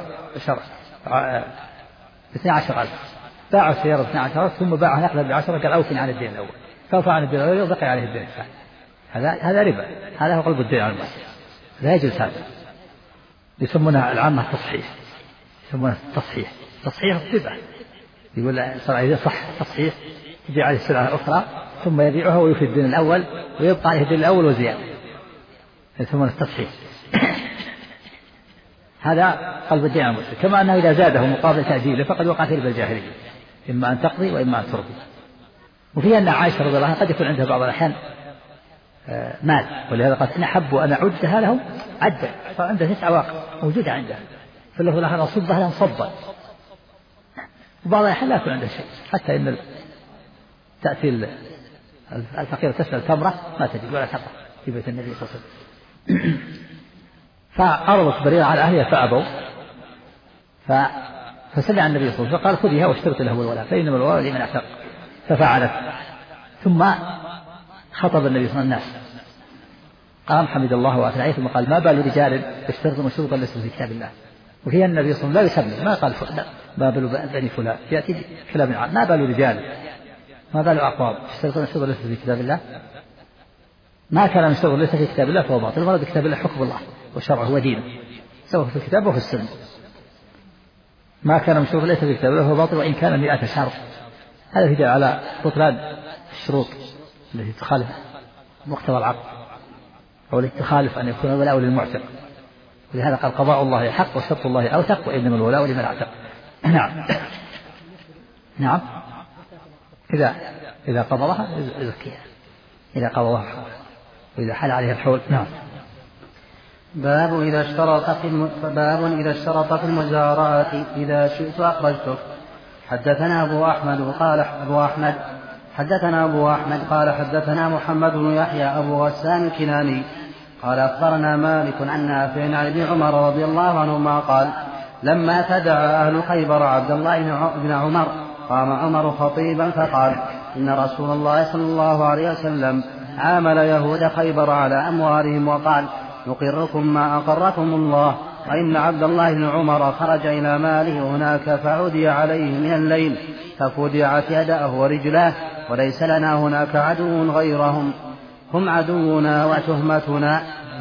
12,000، باع السيارة 12,000 ثم باعها نقدا ب10، قال أوفني عن الدين الأول، فأوفى عن الدين الأول وبقي عليه الدين الثاني. هذا ربا، هذا هو قلب الدين على المسلم، لا يجوز هذا. يسمونها العامة التصحيح، يسمونها تصحيح الربا. يقول صار إذا صح تصحيح يبيع عليه سلعة أخرى ثم يبيعها ويوفي الدين الأول ويبقى عليه الدين الأول وزيادة، يسمونه التصحيح. هذا قلب الدين على المسلم. كما أنه إذا زاده مقابل تأجيله فقد وقع في ربا الجاهلية، إما أن تقضي وإما أن ترضي. وفيها أن عائشة رضي الله عنها قد يكون عندها بعض الأحيان مال، ولهذا قالت إن أحب أن أعدها لهم عدا، فعنده 9 واقع موجودة عنده، فالله الآخر أصبها لهم صبا. وبعض الأحيان لا يكون عنده شيء، حتى إن تأتي الفقير تسأل تمرة ما تجد ولا تمرة في بيت النبي صلى الله عليه وسلم، فعرضت بريرة على أهلها فأبوا، فسمع النبي صلى الله عليه وسلم فقال خذيها واشترط له الولاء فإنما الولاء لمن اعتق، ففعلت. ثم خطب النبي صلى الله عليه وسلم الناس، قام حمد الله وأثنى عليه ثم قال ما بال رجال يشترطون شروطا ليست في كتاب الله. وهي النبي صلى الله عليه وسلم لا يسمي، ما قال ما بال بني فلان، يأتي كلام عام، ما بال رجال، ما بال أقوام يشترطون شروطا ليست في كتاب الله. ما كان من شروط ليس في كتاب الله فهو باطل، المراد بكتاب الله حكم الله وشرعه ودينه سواء في الكتاب وفي السنة. ما كان من شروط ليس في كتاب الله فهو باطل وإن كان 100 شرط. هذا يدل على بطلان الشروط التي تخالف مقتضى العقد أو التي تخالف أن يكون الولاء للمعتق. ولهذا قال قضاء الله حق وشرط الله أوثق وإنما الولاء لمن اعتق. نعم إذا قبضها يزكيها، إذا قبضها وإذا حل عليها الحول. نعم. باب إذا اشترط في المزارعات إذا شئت أخرجتك. حدثنا أبو أحمد قال حدثنا محمد بن يحيى أبو غسان الكناني قال أخبرنا مالك عن نافع عن ابن عمر رضي الله عنهما قال لما تدعى أهل خيبر عبد الله بن عمر قام عمر خطيبا فقال إن رسول الله صلى الله عليه وسلم عامل يهود خيبر على أموالهم وقال نقركم ما أقركم الله، وإن عبد الله بن عمر خرج إلى ماله هناك فعدي عليه من الليل ففدعت يداه ورجلاه وليس لنا هناك عدو غيرهم، هم عدونا وتهمتنا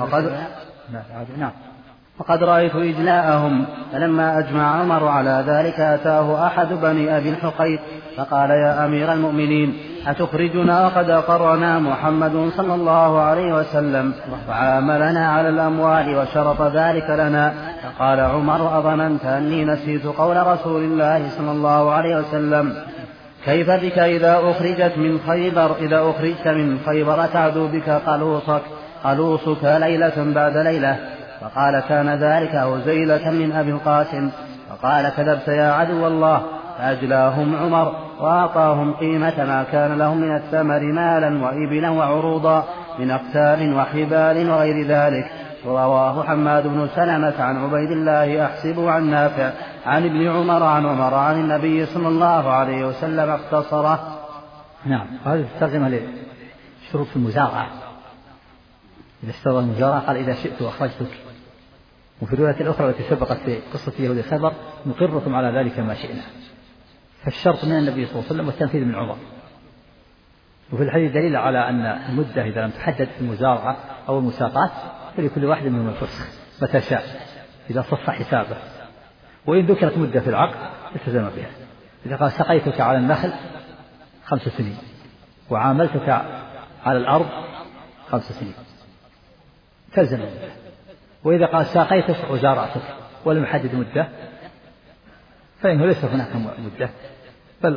فقد رأيت إجلاءهم. فلما أجمع عمر على ذلك أتاه أحد بني أبي الحقيق فقال يا أمير المؤمنين أتخرجنا وقد أقرنا محمد صلى الله عليه وسلم وعاملنا على الأموال وشرط ذلك لنا؟ فقال عمر أظننت أني نسيت قول رسول الله صلى الله عليه وسلم كيف بك إذا أخرجت من خيبر تعدو بك قلوصك ليلة بعد ليلة؟ فقال كان ذلك هزيلة من أبي القاسم. فقال كذبت يا عدو الله. فأجلاهم عمر وأعطاهم قيمة ما كان لهم من الثمر مالا وإبلا وعروضا من أقتال وحبال وغير ذلك. رواه حماد بن سلمة عن عبيد الله أحسب عن نافع عن ابن عمر عن النبي صلى الله عليه وسلم اختصره. نعم. هذه ترجمة لشروط المزارعة. إذا اشترط المزارعة قال إذا شئت أخرجتك. وفي الرواية الأخرى التي سبقت في قصة يهود خيبر نقركم على ذلك ما شئنا. فالشرط من النبي صلى الله عليه وسلم والتنفيذ من عمر. وفي الحديث دليل على أن المدة إذا لم تحدد في المزارعة أو المساقات فلكل واحد منهم الفسخ متى شاء إذا صف حسابه، وإن ذكرت مدة في العقد التزم بها. إذا قال سقيتك على النخل 5 سنين وعاملتك على الأرض 5 سنين تلزم المدة. وإذا قال ساقيتك وزارعتك ولم يحدد مدة فإنه ليس هناك مدة، بل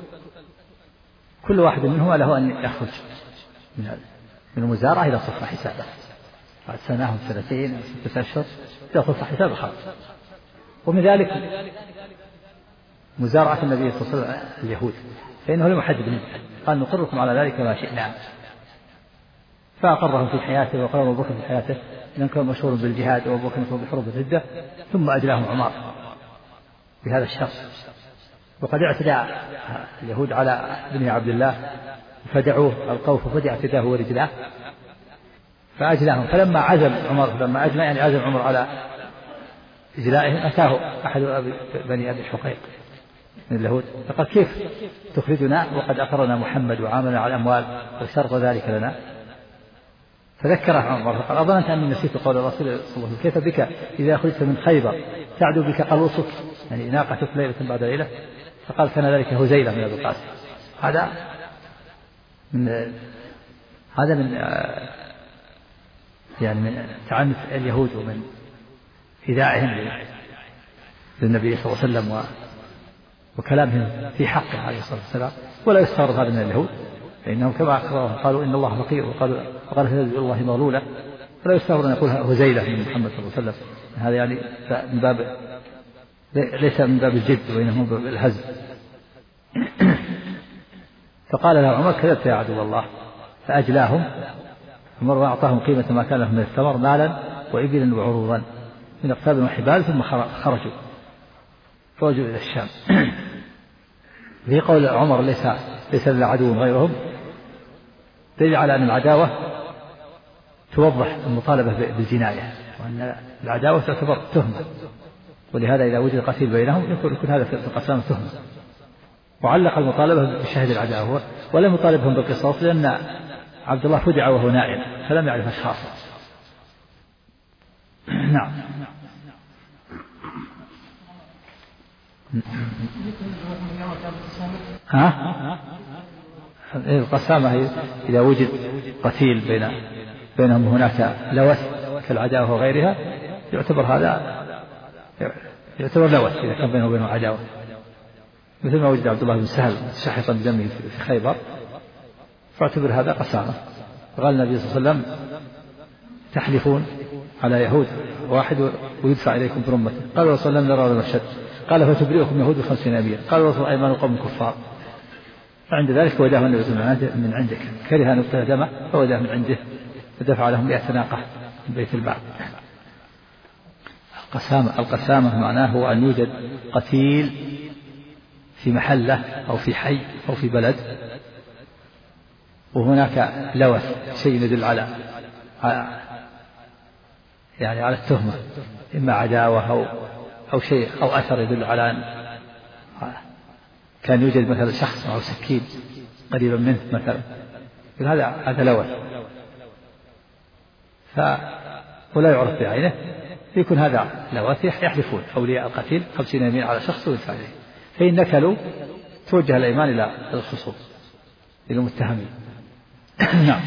كل واحد منهما له أن يخرج من المزارعة إلى صفة حسابه بعد سنة وسنتين و6 أشهر إلى صفة حساب الخرج. ومن ذلك مزارعة النبي صلى الله عليه وسلم اليهود فإنه لم يحدد مدة، قال نقركم على ذلك ما شئنا، فأقرهم في حياته وقال أبو بكر في حياته لأن كان مشهور بالجهاد وأبو بكر مشهور بحروب الردة، ثم أجلاهم عمر بهذا الشخص. وقد اعتدى اليهود على بني عبد الله فدعوه القوه ففدع اعتداه ورجلاه فأجلاهم، فلما عزم عمر على إجلائهم أتاه أحد بني أبي حقيق من اليهود فقال كيف تخرجنا وقد أقرنا محمد وعاملنا على الأموال وشرط ذلك لنا؟ فذكره عمر فقال أظننت أني نسيت قول الرسول صلى الله عليه وسلم كيف بك إذا خرجت من خيبر تعدو بك قلوصك يعني ناقتك ليلة بعد ليلة؟ فقال كان ذلك هزيلة من أبي القاسم. هذا من يعني من تعنت اليهود ومن فدائهم للنبي صلى الله عليه وسلم وكلامهم في حقه عليه الصلاة والسلام. ولا يستغرب هذا من اليهود فإنهم كما أخبرهم قالوا إن الله فقير وقال يد الله مغلولة، فلا يستغرب أن يقول هزيلة من محمد صلى الله عليه وسلم. هذا يعني من باب ليس من باب الجد وإنه من باب الهزل. فقال له عمر كذبت يا عدو الله، فأجلاهم عمر وأعطاهم قيمة ما كان لهم من الثمر مالا وإبلا وعروضا من أقطاب وحبال، ثم خرجوا إلى الشام. في قول عمر ليس لنا عدو غيرهم دليل على أن العداوة توضح المطالبة بالجناية وأن العداوة تعتبر تهمة، ولهذا إذا وجد قتيل بينهم يكون هذا في القسامة تهمة. وعلق المطالبة بشهد العداوة ولم يطالبهم بالقصاص لأن عبد الله فدع وهو نائم فلم يعرف أشخاصه. نعم. القسامة إذا وجد قتيل بينهم هناك لوث كالعداوة وغيرها يعتبر لوث إذا كان بينه وبينه عداوة، مثل ما وجد عبد الله بن سهل شحطا بدمه في خيبر فاعتبر هذا قسامة. قال النبي صلى الله عليه وسلم تحلفون على يهود واحد ويدفع إليكم برمته، قال الرسول لم نرى المشهد، قال فتبرئكم يهود 50 أمير، قال الرسول أيمان قوم كفار. فعند ذلك وداه النبي صلى الله عليه وسلم من عندك، كره أن يقتل دمه فوداه من عنده فدفع لهم 100 ناقة من بيت البعض. القسامة معناه هو أن يوجد قتيل في محلة أو في حي أو في بلد وهناك لوث شيء يدل على التهمة، إما عداوة أو شيء أو أثر يدل على أن كان يوجد مثلا شخص أو سكين قريبا منه مثلا، هذا لوث ولا يعرف بعينه، يكون هذا لوث يحلفون أولياء القتيل 50 يمين على شخص ويدفع إليه، فإن نكلوا توجه الأيمان إلى الخصوم إلى المتهمين. نعم.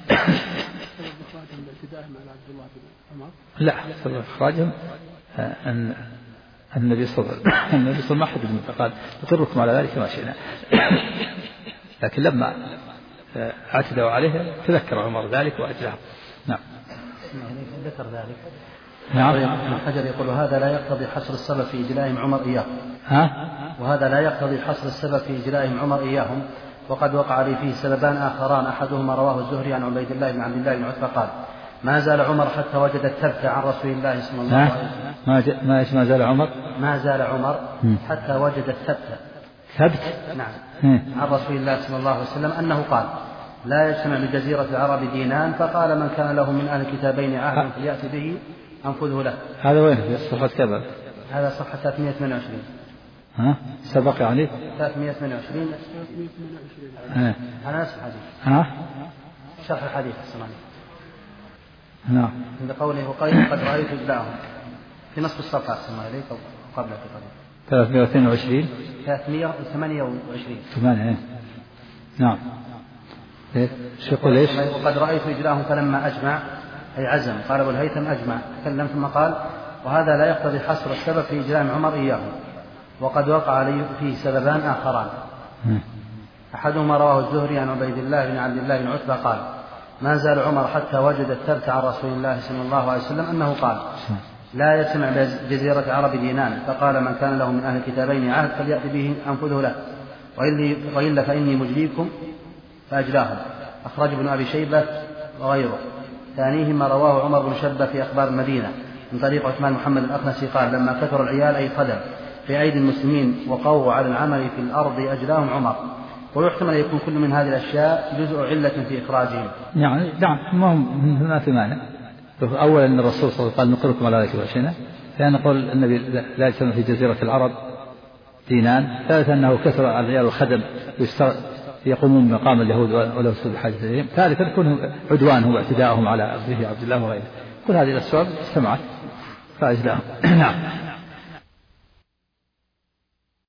لا سبب إخراجهم أن النبي صلى الله عليه وسلم ما حدد قال نقركم على ذلك ما شئنا، لكن لما اعتدوا عليه تذكر عمر ذلك وأجلاه. نعم. ذكر ذلك. نعم. ابن حجر يقول هذا لا يقتضي حصر السبب في إجلائهم عمر إياه. وهذا لا يقتضي حصر السبب في إجلائهم عمر إياهم، وقد وقع لي فيه سببان آخران، أحدهما رواه الزهري عن عبيد الله بن عبد الله بن عتبة قال ما زال عمر حتى وجد الثبت عن رسول الله صلى الله عليه وسلم. ما زال عمر حتى وجد الثبت. ثبت؟ نعم. عن رسول الله صلى الله عليه وسلم أنه قال لا يجتمع بجزيرة العرب دينان، فقال من كان له من أهل الكتابين عهد فليأتي به أنفذه له. هذا وين في صفحة كذا؟ هذا صفحة 328. سبق يعني 328. أنا نفس الحديث. شرح الحديث السماني. نعم. عند قوله وقيل قد رأيت إجلاءهم في نصف الصفحة السماني إليك قبل قليل. 322. 328. 8. نعم. يقول إيش؟ وقد رأيت إجلاهم فلما أجمع أي عزم. قال أبو الهيثم أجمع تكلم ثم قال وهذا لا يقتضي حصر السبب في إجلام عمر إياه، وقد وقع عليه فيه سببان آخران. أحدهما رواه الزهري عن عبيد الله بن عبد الله بن عتبة قال ما زال عمر حتى وجد الثبت عن رسول الله صلى الله عليه وسلم أنه قال لا يجتمع بجزيرة العرب دينان، فقال من كان له من أهل الكتابين عهد فليأتي به أنفذه له، وإلا فإني مجليكم فأجلاهم. أخرج ابن أبي شيبة وغيره. ثانيهما رواه عمر بن شبة في أخبار المدينة من طريق عثمان محمد الأخنسي قال لما كثر العيال أي خدم في أيدي المسلمين وقووا على العمل في الأرض أجلاهم عمر. ويحتمل أن يكون كل من هذه الأشياء جزء علة في إخراجهم. يعني نعم ما في مانع. أولا أن الرسول صلى الله عليه وسلم قال نقركم على ذلك وشينا، ثانيا نقول النبي لا يجتمع في جزيرة العرب دينان، ثالثا أنه كثر الرجال والخدم يقومون بمقام اليهود ولو سد حاجة إليهم، ثالثا يكون عدوانهم واعتداءهم على أبيه عبد الله وغيره. كل هذه الأسباب اجتمعت فأجلاهم. نعم.